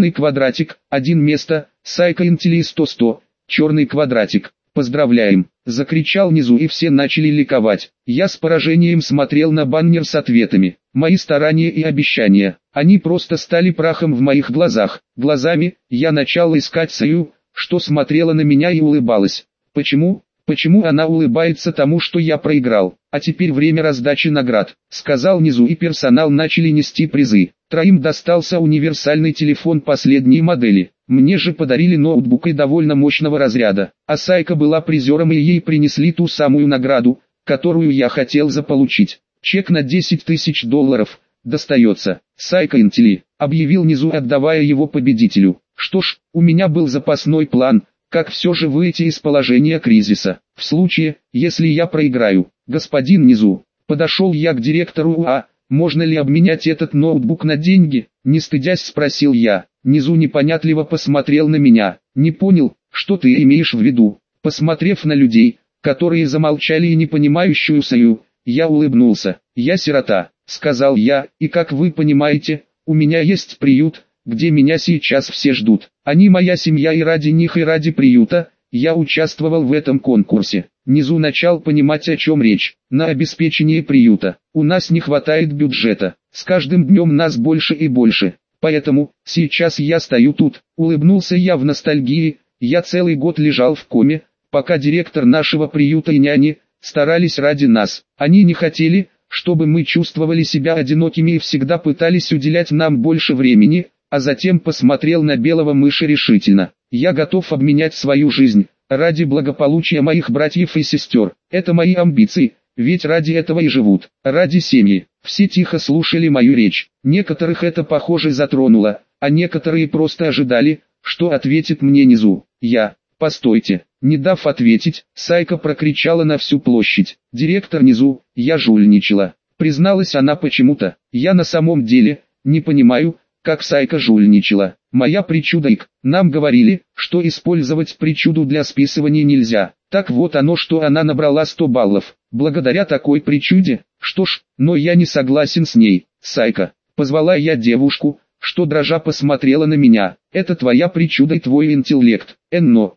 1 место, Сайка Интели 100-100, черный квадратик. Поздравляем, закричал Низу, и все начали ликовать. Я с поражением смотрел на баннер с ответами. Мои старания и обещания, они просто стали прахом в моих глазах. Глазами, я начал искать Саю, что смотрела на меня и улыбалась. Почему? Почему она улыбается тому, что я проиграл? А теперь время раздачи наград, сказал Низу, и персонал начали нести призы. 3 достался универсальный телефон последней модели. Мне же подарили ноутбук и довольно мощного разряда. А Сайка была призером, и ей принесли ту самую награду, которую я хотел заполучить. Чек на $10 000 достается. Сайка Интели, объявил Низу, отдавая его победителю. Что ж, у меня был запасной план, как все же выйти из положения кризиса. В случае, если я проиграю. Господин Низу, подошел я к директору УА, можно ли обменять этот ноутбук на деньги? Не стыдясь спросил я. Низу непонятливо посмотрел на меня. Не понял, что ты имеешь в виду. Посмотрев на людей, которые замолчали и непонимающую Саю, я улыбнулся. Я сирота, сказал я, и как вы понимаете, у меня есть приют, где меня сейчас все ждут. Они моя семья, и ради них и ради приюта я участвовал в этом конкурсе. Низу начал понимать, о чем речь. На обеспечение приюта у нас не хватает бюджета. С каждым днем нас больше и больше. Поэтому, сейчас я стою тут. Улыбнулся я в ностальгии. Я целый год лежал в коме, пока директор нашего приюта и няни старались ради нас. Они не хотели, чтобы мы чувствовали себя одинокими, и всегда пытались уделять нам больше времени. А затем посмотрел на белого мыша решительно. Я готов обменять свою жизнь ради благополучия моих братьев и сестер. Это мои амбиции, ведь ради этого и живут, ради семьи. Все тихо слушали мою речь. Некоторых это, похоже, затронуло, а некоторые просто ожидали, что ответит мне Низу. Постойте. Не дав ответить, Сайка прокричала на всю площадь. Директор Низу, я жульничала. Призналась она почему-то. Я на самом деле не понимаю, как Сайка жульничала. Моя причуда нам говорили, что использовать причуду для списывания нельзя. Так вот оно, что она набрала 100 баллов. Благодаря такой причуде. Что ж, но я не согласен с ней. Сайка, позвала я девушку, что дрожа посмотрела на меня. Это твоя причуда и твой интеллект. Но,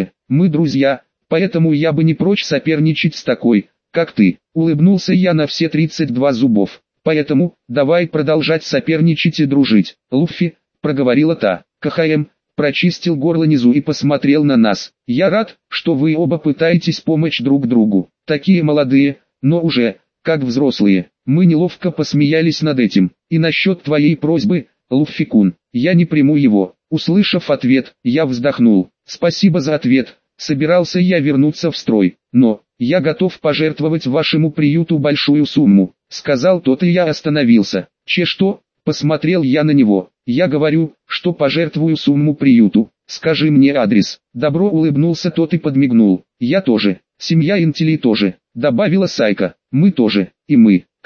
мы друзья, поэтому я бы не прочь соперничать с такой, как ты. Улыбнулся я на все 32 зубов. Поэтому, давай продолжать соперничать и дружить. Луффи, проговорила та. КХМ, прочистил горло Низу и посмотрел на нас. Я рад, что вы оба пытаетесь помочь друг другу. Такие молодые, но уже, как взрослые. Мы неловко посмеялись над этим. И насчет твоей просьбы, Луффи-кун, я не приму его. Услышав ответ, я вздохнул. Спасибо за ответ. Собирался я вернуться в строй, но я готов пожертвовать вашему приюту большую сумму. Сказал тот, и я остановился. Что? Посмотрел я на него. Я говорю, что пожертвую сумму приюту. Скажи мне адрес. Добро, улыбнулся тот и подмигнул. Я тоже. Семья Интели тоже. Добавила Сайка. Мы тоже. И мы.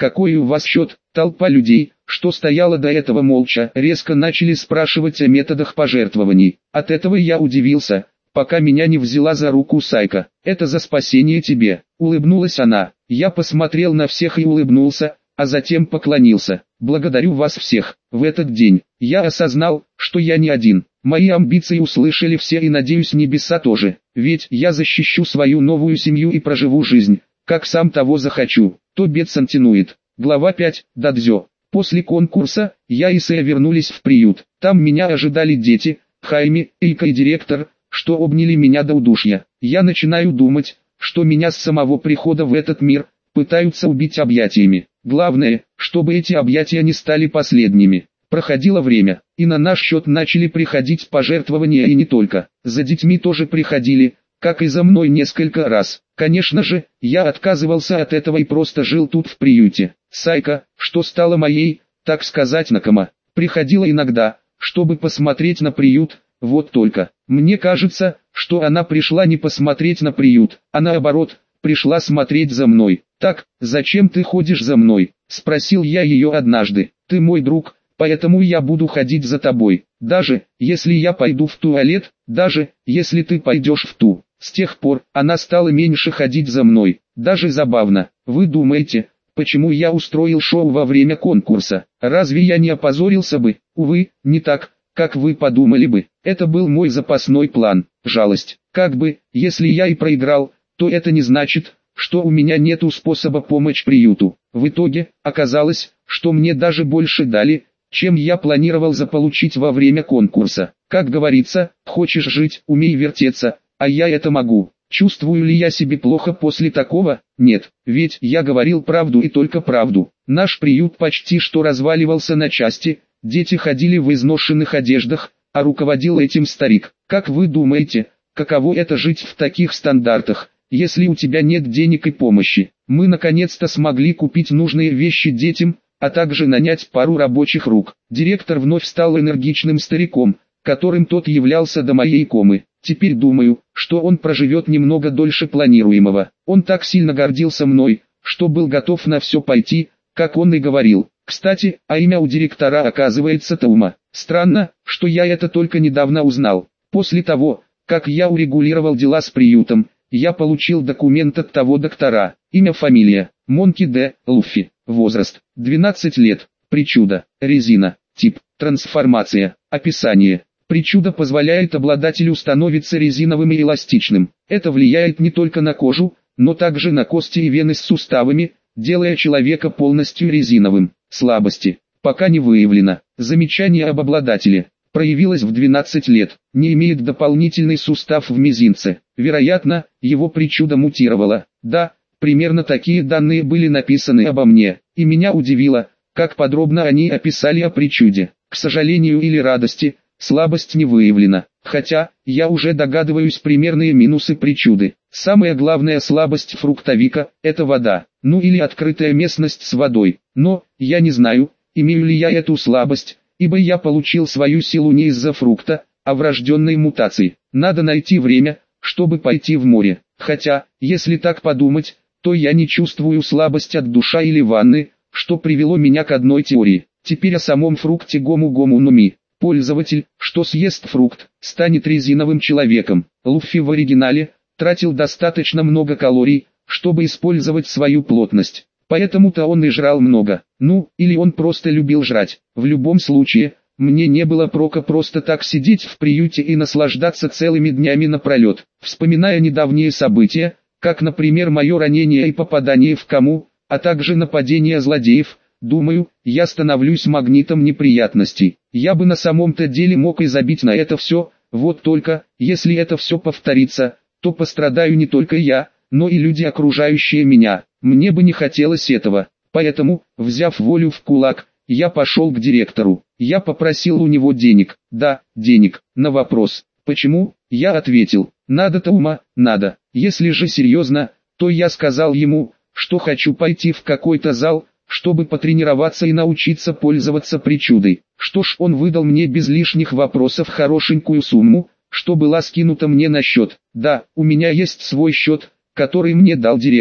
какой у вас счет? Толпа людей, что стояла до этого молча, резко начали спрашивать о методах пожертвований. От этого я удивился, пока меня не взяла за руку Сайка. «Это за спасение тебе», — улыбнулась она. Я посмотрел на всех и улыбнулся, а затем поклонился. «Благодарю вас всех». В этот день я осознал, что я не один. Мои амбиции услышали все и, надеюсь, небеса тоже. Ведь я защищу свою новую семью и проживу жизнь, как сам того захочу. Тобет Сантинует. Глава 5. Дадзё. После конкурса, я и Сэ вернулись в приют. Там меня ожидали дети, Хайми, Эйка и директор, что обняли меня до удушья. Я начинаю думать, что меня с самого прихода в этот мир пытаются убить объятиями. Главное, чтобы эти объятия не стали последними. Проходило время, и на наш счет начали приходить пожертвования, и не только. За детьми тоже приходили, как и за мной несколько раз. Конечно же, я отказывался от этого и просто жил тут в приюте. Сайка, что стала моей, так сказать, накома, приходила иногда, чтобы посмотреть на приют. Вот только, мне кажется, что она пришла не посмотреть на приют, а наоборот, пришла смотреть за мной. «Так, зачем ты ходишь за мной?» – спросил я ее однажды. «Ты мой друг, поэтому я буду ходить за тобой, даже если я пойду в туалет, даже если ты пойдешь в ту». С тех пор она стала меньше ходить за мной. Даже забавно. Вы думаете, почему я устроил шоу во время конкурса? Разве я не опозорился бы? Увы, не так, как вы подумали бы. Это был мой запасной план. Жалость. Как бы, если я и проиграл, то это не значит, что у меня нету способа помочь приюту. В итоге, оказалось, что мне даже больше дали, чем я планировал заполучить во время конкурса. Как говорится, хочешь жить, умей вертеться, а я это могу. Чувствую ли я себя плохо после такого? Нет, ведь я говорил правду и только правду. Наш приют почти что разваливался на части, дети ходили в изношенных одеждах, а руководил этим старик. Как вы думаете, каково это жить в таких стандартах, если у тебя нет денег и помощи? Мы наконец-то смогли купить нужные вещи детям, а также нанять пару рабочих рук. Директор вновь стал энергичным стариком, которым тот являлся до моей комы. Теперь думаю, что он проживет немного дольше планируемого. Он так сильно гордился мной, что был готов на все пойти, как он и говорил. Кстати, а имя у директора оказывается Таума. Странно, что я это только недавно узнал. После того, как я урегулировал дела с приютом, я получил документ от того доктора. Имя, фамилия: Монки Д. Луффи. Возраст: 12 лет. Причуда: резина. Тип: трансформация. Описание: причуда позволяет обладателю становиться резиновым и эластичным. Это влияет не только на кожу, но также на кости и вены с суставами, делая человека полностью резиновым. Слабости: пока не выявлено. Замечание об обладателе: проявилось в 12 лет, не имеет дополнительный сустав в мизинце. Вероятно, его причуда мутировала. Да, примерно такие данные были написаны обо мне, и меня удивило, как подробно они описали о причуде. К сожалению или радости, слабость не выявлена, хотя, я уже догадываюсь примерные минусы причуды. Самая главная слабость фруктовика – это вода, ну или открытая местность с водой. Но, я не знаю, имею ли я эту слабость, ибо я получил свою силу не из-за фрукта, а врожденной мутации. Надо найти время, чтобы пойти в море. Хотя, если так подумать, то я не чувствую слабость от душа или ванны, что привело меня к одной теории. Теперь о самом фрукте Гому-Гому no Mi. Пользователь, что съест фрукт, станет резиновым человеком. Луффи в оригинале тратил достаточно много калорий, чтобы использовать свою плотность. Поэтому-то он и жрал много. Ну, или он просто любил жрать. В любом случае, мне не было прока просто так сидеть в приюте и наслаждаться целыми днями напролет, вспоминая недавние события, как, например, мое ранение и попадание в кому, а также нападение злодеев. Думаю, я становлюсь магнитом неприятностей. Я бы на самом-то деле мог и забить на это все, вот только, если это все повторится, то пострадаю не только я, но и люди, окружающие меня. Мне бы не хотелось этого. Поэтому, взяв волю в кулак, я пошел к директору. Я попросил у него денег. Да, денег. На вопрос, почему, я ответил: надо-то ума, надо. Если же серьезно, то я сказал ему, что хочу пойти в какой-то зал, чтобы потренироваться и научиться пользоваться причудой. Что ж, он выдал мне без лишних вопросов хорошенькую сумму, что была скинута мне на счет. Да, у меня есть свой счет, который мне дал директор.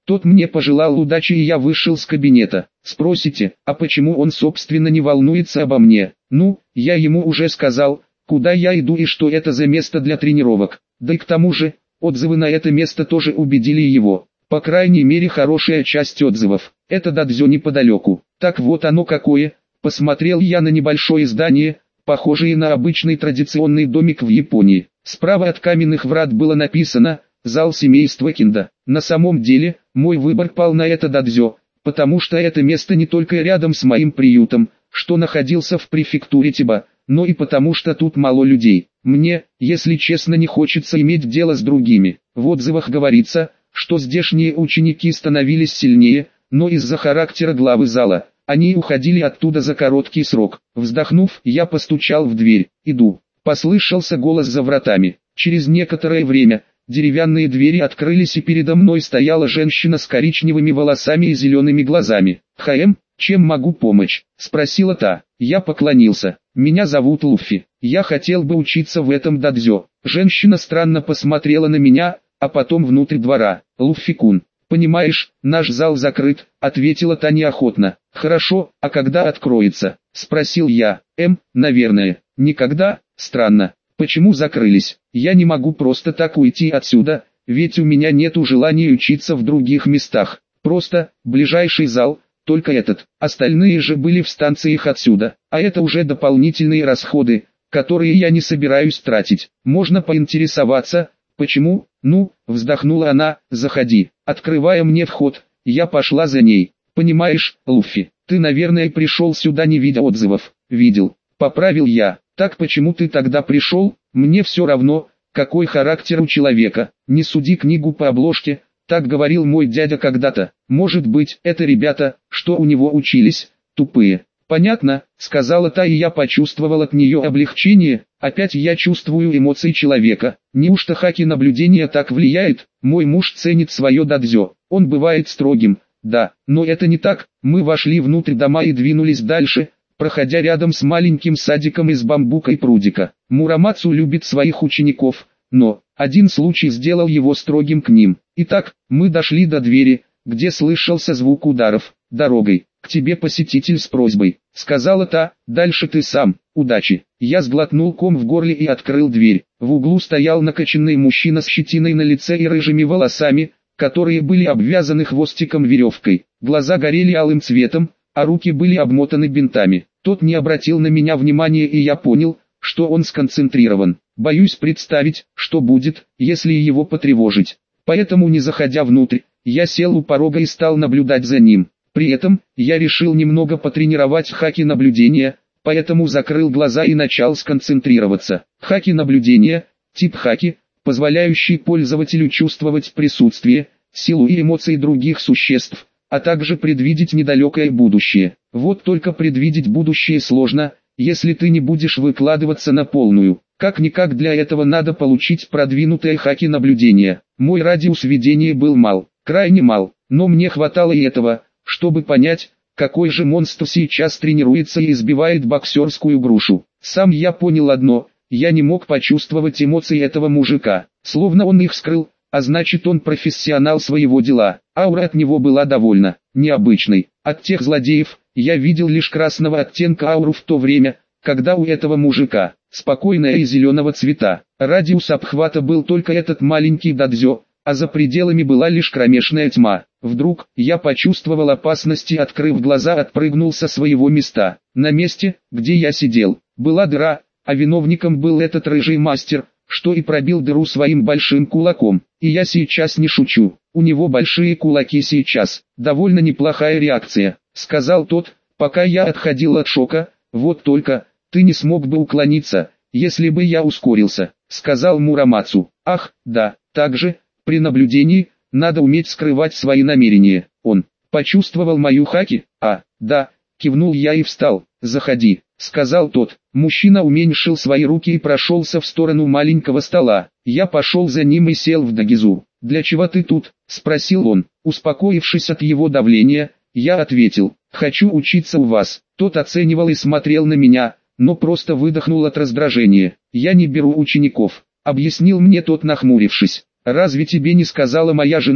Тот мне пожелал удачи, и я вышел с кабинета. Спросите, а почему он собственно не волнуется обо мне? Ну, я ему уже сказал, куда я иду и что это за место для тренировок. Да и к тому же, отзывы на это место тоже убедили его. По крайней мере, хорошая часть отзывов. Это дадзё неподалеку. Так вот оно какое. Посмотрел я на небольшое здание, похожее на обычный традиционный домик в Японии. Справа от каменных врат было написано «Зал семейства Кинда». На самом деле, мой выбор пал на это дадзё, потому что это место не только рядом с моим приютом, что находился в префектуре Тиба, но и потому что тут мало людей. Мне, если честно, не хочется иметь дело с другими. В отзывах говорится, что здешние ученики становились сильнее, но из-за характера главы зала, они уходили оттуда за короткий срок. Вздохнув, я постучал в дверь. «Иду». Послышался голос за вратами. Через некоторое время деревянные двери открылись, и передо мной стояла женщина с коричневыми волосами и зелеными глазами. «ХМ, чем могу помочь?» – спросила та. Я поклонился. «Меня зовут Луффи. Я хотел бы учиться в этом дадзё». Женщина странно посмотрела на меня, а потом внутрь двора. «Луффи-кун, понимаешь, наш зал закрыт», — ответила та неохотно. «Хорошо, а когда откроется?» — спросил я. Наверное, никогда. Странно. Почему закрылись? Я не могу просто так уйти отсюда, ведь у меня нету желания учиться в других местах. Просто, ближайший зал, только этот. Остальные же были в станциях отсюда, а это уже дополнительные расходы, которые я не собираюсь тратить. Можно поинтересоваться, почему? Ну, вздохнула она, заходи. Открывая мне вход, я пошла за ней. Понимаешь, Луффи, ты, наверное, пришел сюда не видя отзывов. Видел. Поправил я. Так почему ты тогда пришел? Мне все равно, какой характер у человека. Не суди книгу по обложке, так говорил мой дядя когда-то. Может быть, это ребята, что у него учились, тупые. Понятно, сказала та, и я почувствовал от нее облегчение. Опять я чувствую эмоции человека. Неужто хаки наблюдения так влияет? Мой муж ценит свое дадзё. Он бывает строгим, да, но это не так. Мы вошли внутрь дома и двинулись дальше, проходя рядом с маленьким садиком из бамбука и прудика. Мурамацу любит своих учеников, но один случай сделал его строгим к ним. Итак, мы дошли до двери, где слышался звук ударов. «Дорогой, к тебе посетитель с просьбой», — сказала та. «Дальше ты сам, удачи». Я сглотнул ком в горле и открыл дверь. В углу стоял накачанный мужчина с щетиной на лице и рыжими волосами, которые были обвязаны хвостиком веревкой. Глаза горели алым цветом, а руки были обмотаны бинтами. Тот не обратил на меня внимания, и я понял, что он сконцентрирован. Боюсь представить, что будет, если его потревожить. Поэтому, не заходя внутрь, я сел у порога и стал наблюдать за ним. При этом, я решил немного потренировать хаки наблюдения, поэтому закрыл глаза и начал сконцентрироваться. Хаки наблюдения, тип хаки, позволяющий пользователю чувствовать присутствие, силу и эмоции других существ, а также предвидеть недалекое будущее. Вот только предвидеть будущее сложно, если ты не будешь выкладываться на полную. Как-никак для этого надо получить продвинутые хаки наблюдения. Мой радиус видения был мал, крайне мал, но мне хватало и этого, чтобы понять, какой же монстр сейчас тренируется и избивает боксерскую грушу. Сам я понял одно: я не мог почувствовать эмоции этого мужика, словно он их скрыл, а значит, он профессионал своего дела. Аура от него была довольно необычной. От тех злодеев я видел лишь красного оттенка ауру, в то время, когда у этого мужика спокойная и зеленого цвета. Радиус обхвата был только этот маленький дадзё, а за пределами была лишь кромешная тьма. Вдруг я почувствовал опасность и, открыв глаза, отпрыгнул со своего места. На месте, где я сидел, была дыра, а виновником был этот рыжий мастер, что и пробил дыру своим большим кулаком. И я сейчас не шучу, у него большие кулаки сейчас. Довольно неплохая реакция, сказал тот, пока я отходил от шока. Вот только, ты не смог бы уклониться, если бы я ускорился, сказал Мурамацу. Ах, да, также, при наблюдении, надо уметь скрывать свои намерения. Он почувствовал мою хаки? Да, кивнул я и встал. Заходи, сказал тот. Мужчина уменьшил свои руки и прошелся в сторону маленького стола. Я пошел за ним и сел в дагизу. «Для чего ты тут?» – спросил он. Успокоившись от его давления, я ответил: «Хочу учиться у вас». Тот оценивал и смотрел на меня, но просто выдохнул от раздражения. «Я не беру учеников», — объяснил мне тот, нахмурившись. «Разве тебе не сказала моя жена?» —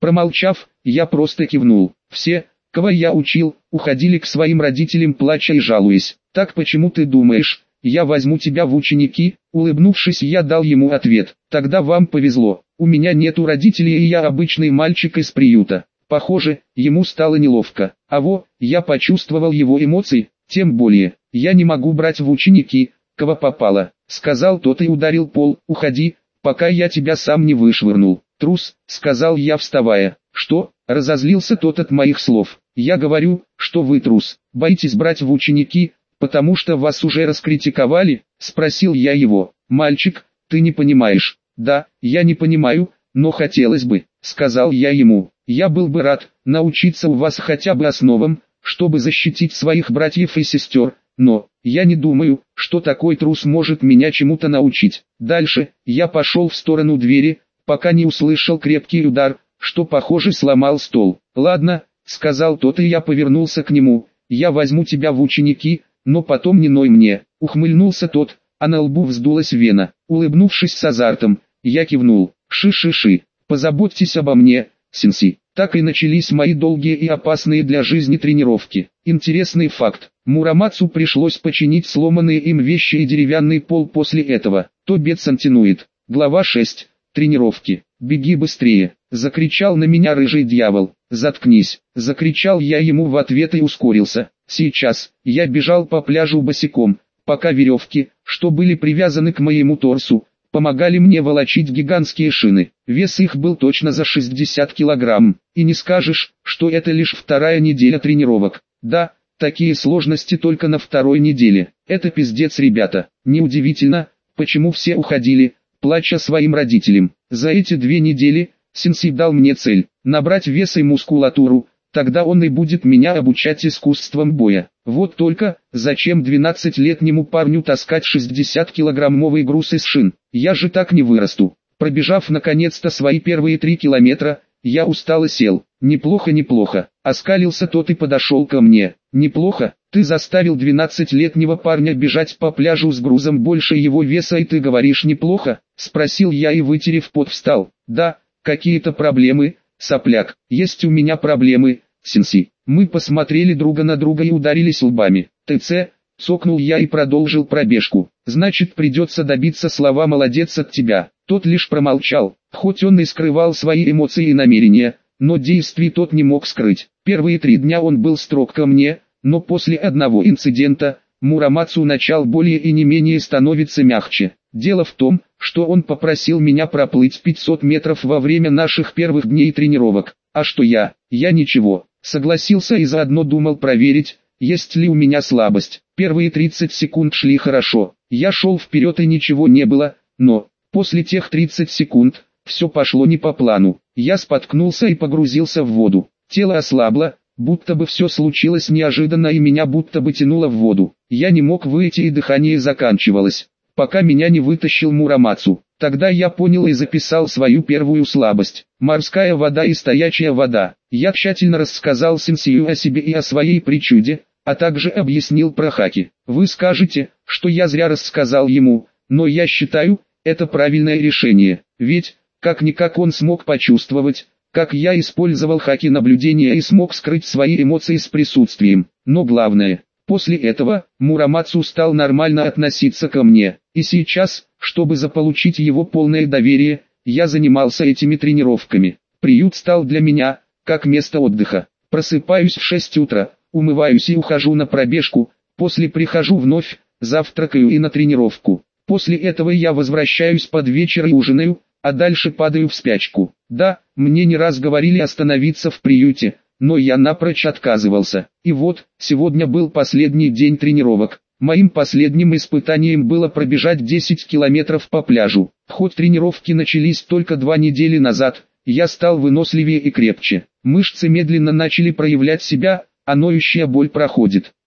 Промолчав, я просто кивнул. Все, кого я учил, уходили к своим родителям, плача и жалуясь. «Так почему ты думаешь, я возьму тебя в ученики?» Улыбнувшись, я дал ему ответ. «Тогда вам повезло, у меня нету родителей и я обычный мальчик из приюта». Похоже, ему стало неловко. Я почувствовал его эмоции, тем более, я не могу брать в ученики, кого попало, сказал тот и ударил пол. «Уходи, пока я тебя сам не вышвырнул». «Трус», сказал я, вставая. «Что?» Разозлился тот от моих слов. «Я говорю, что вы трус, боитесь брать в ученики, потому что вас уже раскритиковали?» Спросил я его. «Мальчик, ты не понимаешь». «Да, я не понимаю, но хотелось бы», сказал я ему. «Я был бы рад научиться у вас хотя бы основам, чтобы защитить своих братьев и сестер, но я не думаю, что такой трус может меня чему-то научить». Дальше я пошел в сторону двери, пока не услышал крепкий удар, что, похоже, сломал стол. «Ладно», сказал тот, и я повернулся к нему. «Я возьму тебя в ученики, но потом не ной мне». Ухмыльнулся тот, а на лбу вздулась вена. Улыбнувшись с азартом, я кивнул. «Ши-ши-ши, позаботьтесь обо мне, сенсей». Так и начались мои долгие и опасные для жизни тренировки. Интересный факт. Мурамацу пришлось починить сломанные им вещи и деревянный пол после этого. Тобетсан тянует. Глава 6. Тренировки. «Беги быстрее!» — закричал на меня рыжий дьявол. «Заткнись!» — закричал я ему в ответ и ускорился. Сейчас я бежал по пляжу босиком, пока веревки, что были привязаны к моему торсу, помогали мне волочить гигантские шины. Вес их был точно за 60 килограмм. И не скажешь, что это лишь вторая неделя тренировок. Да, такие сложности только на второй неделе. Это пиздец, ребята. Неудивительно, почему все уходили, плача своим родителям. За эти 2 недели сенсей дал мне цель – набрать вес и мускулатуру, тогда он и будет меня обучать искусствам боя. Вот только, зачем 12-летнему парню таскать 60-килограммовый груз из шин? Я же так не вырасту. Пробежав наконец-то свои первые 3 километра, я устало сел. «Неплохо, неплохо», — оскалился тот и подошел ко мне. «Неплохо, ты заставил 12-летнего парня бежать по пляжу с грузом больше его веса, и ты говоришь неплохо?» — спросил я и, вытерев пот, встал. «Да, какие-то проблемы, сопляк». «Есть у меня проблемы, сенсей». Мы посмотрели друга на друга и ударились лбами. «ТЦ», — цокнул я и продолжил пробежку. «Значит, придется добиться слова «молодец» от тебя». Тот лишь промолчал, хоть он и скрывал свои эмоции и намерения, но действий тот не мог скрыть. Первые 3 дня он был строг ко мне, но после одного инцидента, Мурамацу начал более и не менее становиться мягче. Дело в том, что он попросил меня проплыть 500 метров во время наших первых дней тренировок. А что я ничего, согласился и заодно думал проверить, есть ли у меня слабость. Первые 30 секунд шли хорошо, я шел вперед и ничего не было, но после тех 30 секунд все пошло не по плану. Я споткнулся и погрузился в воду. Тело ослабло, будто бы все случилось неожиданно и меня будто бы тянуло в воду. Я не мог выйти и дыхание заканчивалось, пока меня не вытащил Мурамацу. Тогда я понял и записал свою первую слабость. Морская вода и стоячая вода. Я тщательно рассказал сенсею о себе и о своей причуде, а также объяснил про хаки. Вы скажете, что я зря рассказал ему, но я считаю, это правильное решение. Ведь, как-никак он смог почувствовать, как я использовал хаки наблюдения и смог скрыть свои эмоции с присутствием. Но главное, после этого, Мурамацу стал нормально относиться ко мне. И сейчас, чтобы заполучить его полное доверие, я занимался этими тренировками. Приют стал для меня, как место отдыха. Просыпаюсь в 6 утра, умываюсь и ухожу на пробежку, после прихожу вновь, завтракаю и на тренировку. После этого я возвращаюсь под вечер и ужинаю, а дальше падаю в спячку. Да, мне не раз говорили остановиться в приюте, но я напрочь отказывался. И вот, сегодня был последний день тренировок. Моим последним испытанием было пробежать 10 километров по пляжу. Хоть тренировки начались только 2 недели назад, я стал выносливее и крепче. Мышцы медленно начали проявлять себя, а ноющая боль проходит.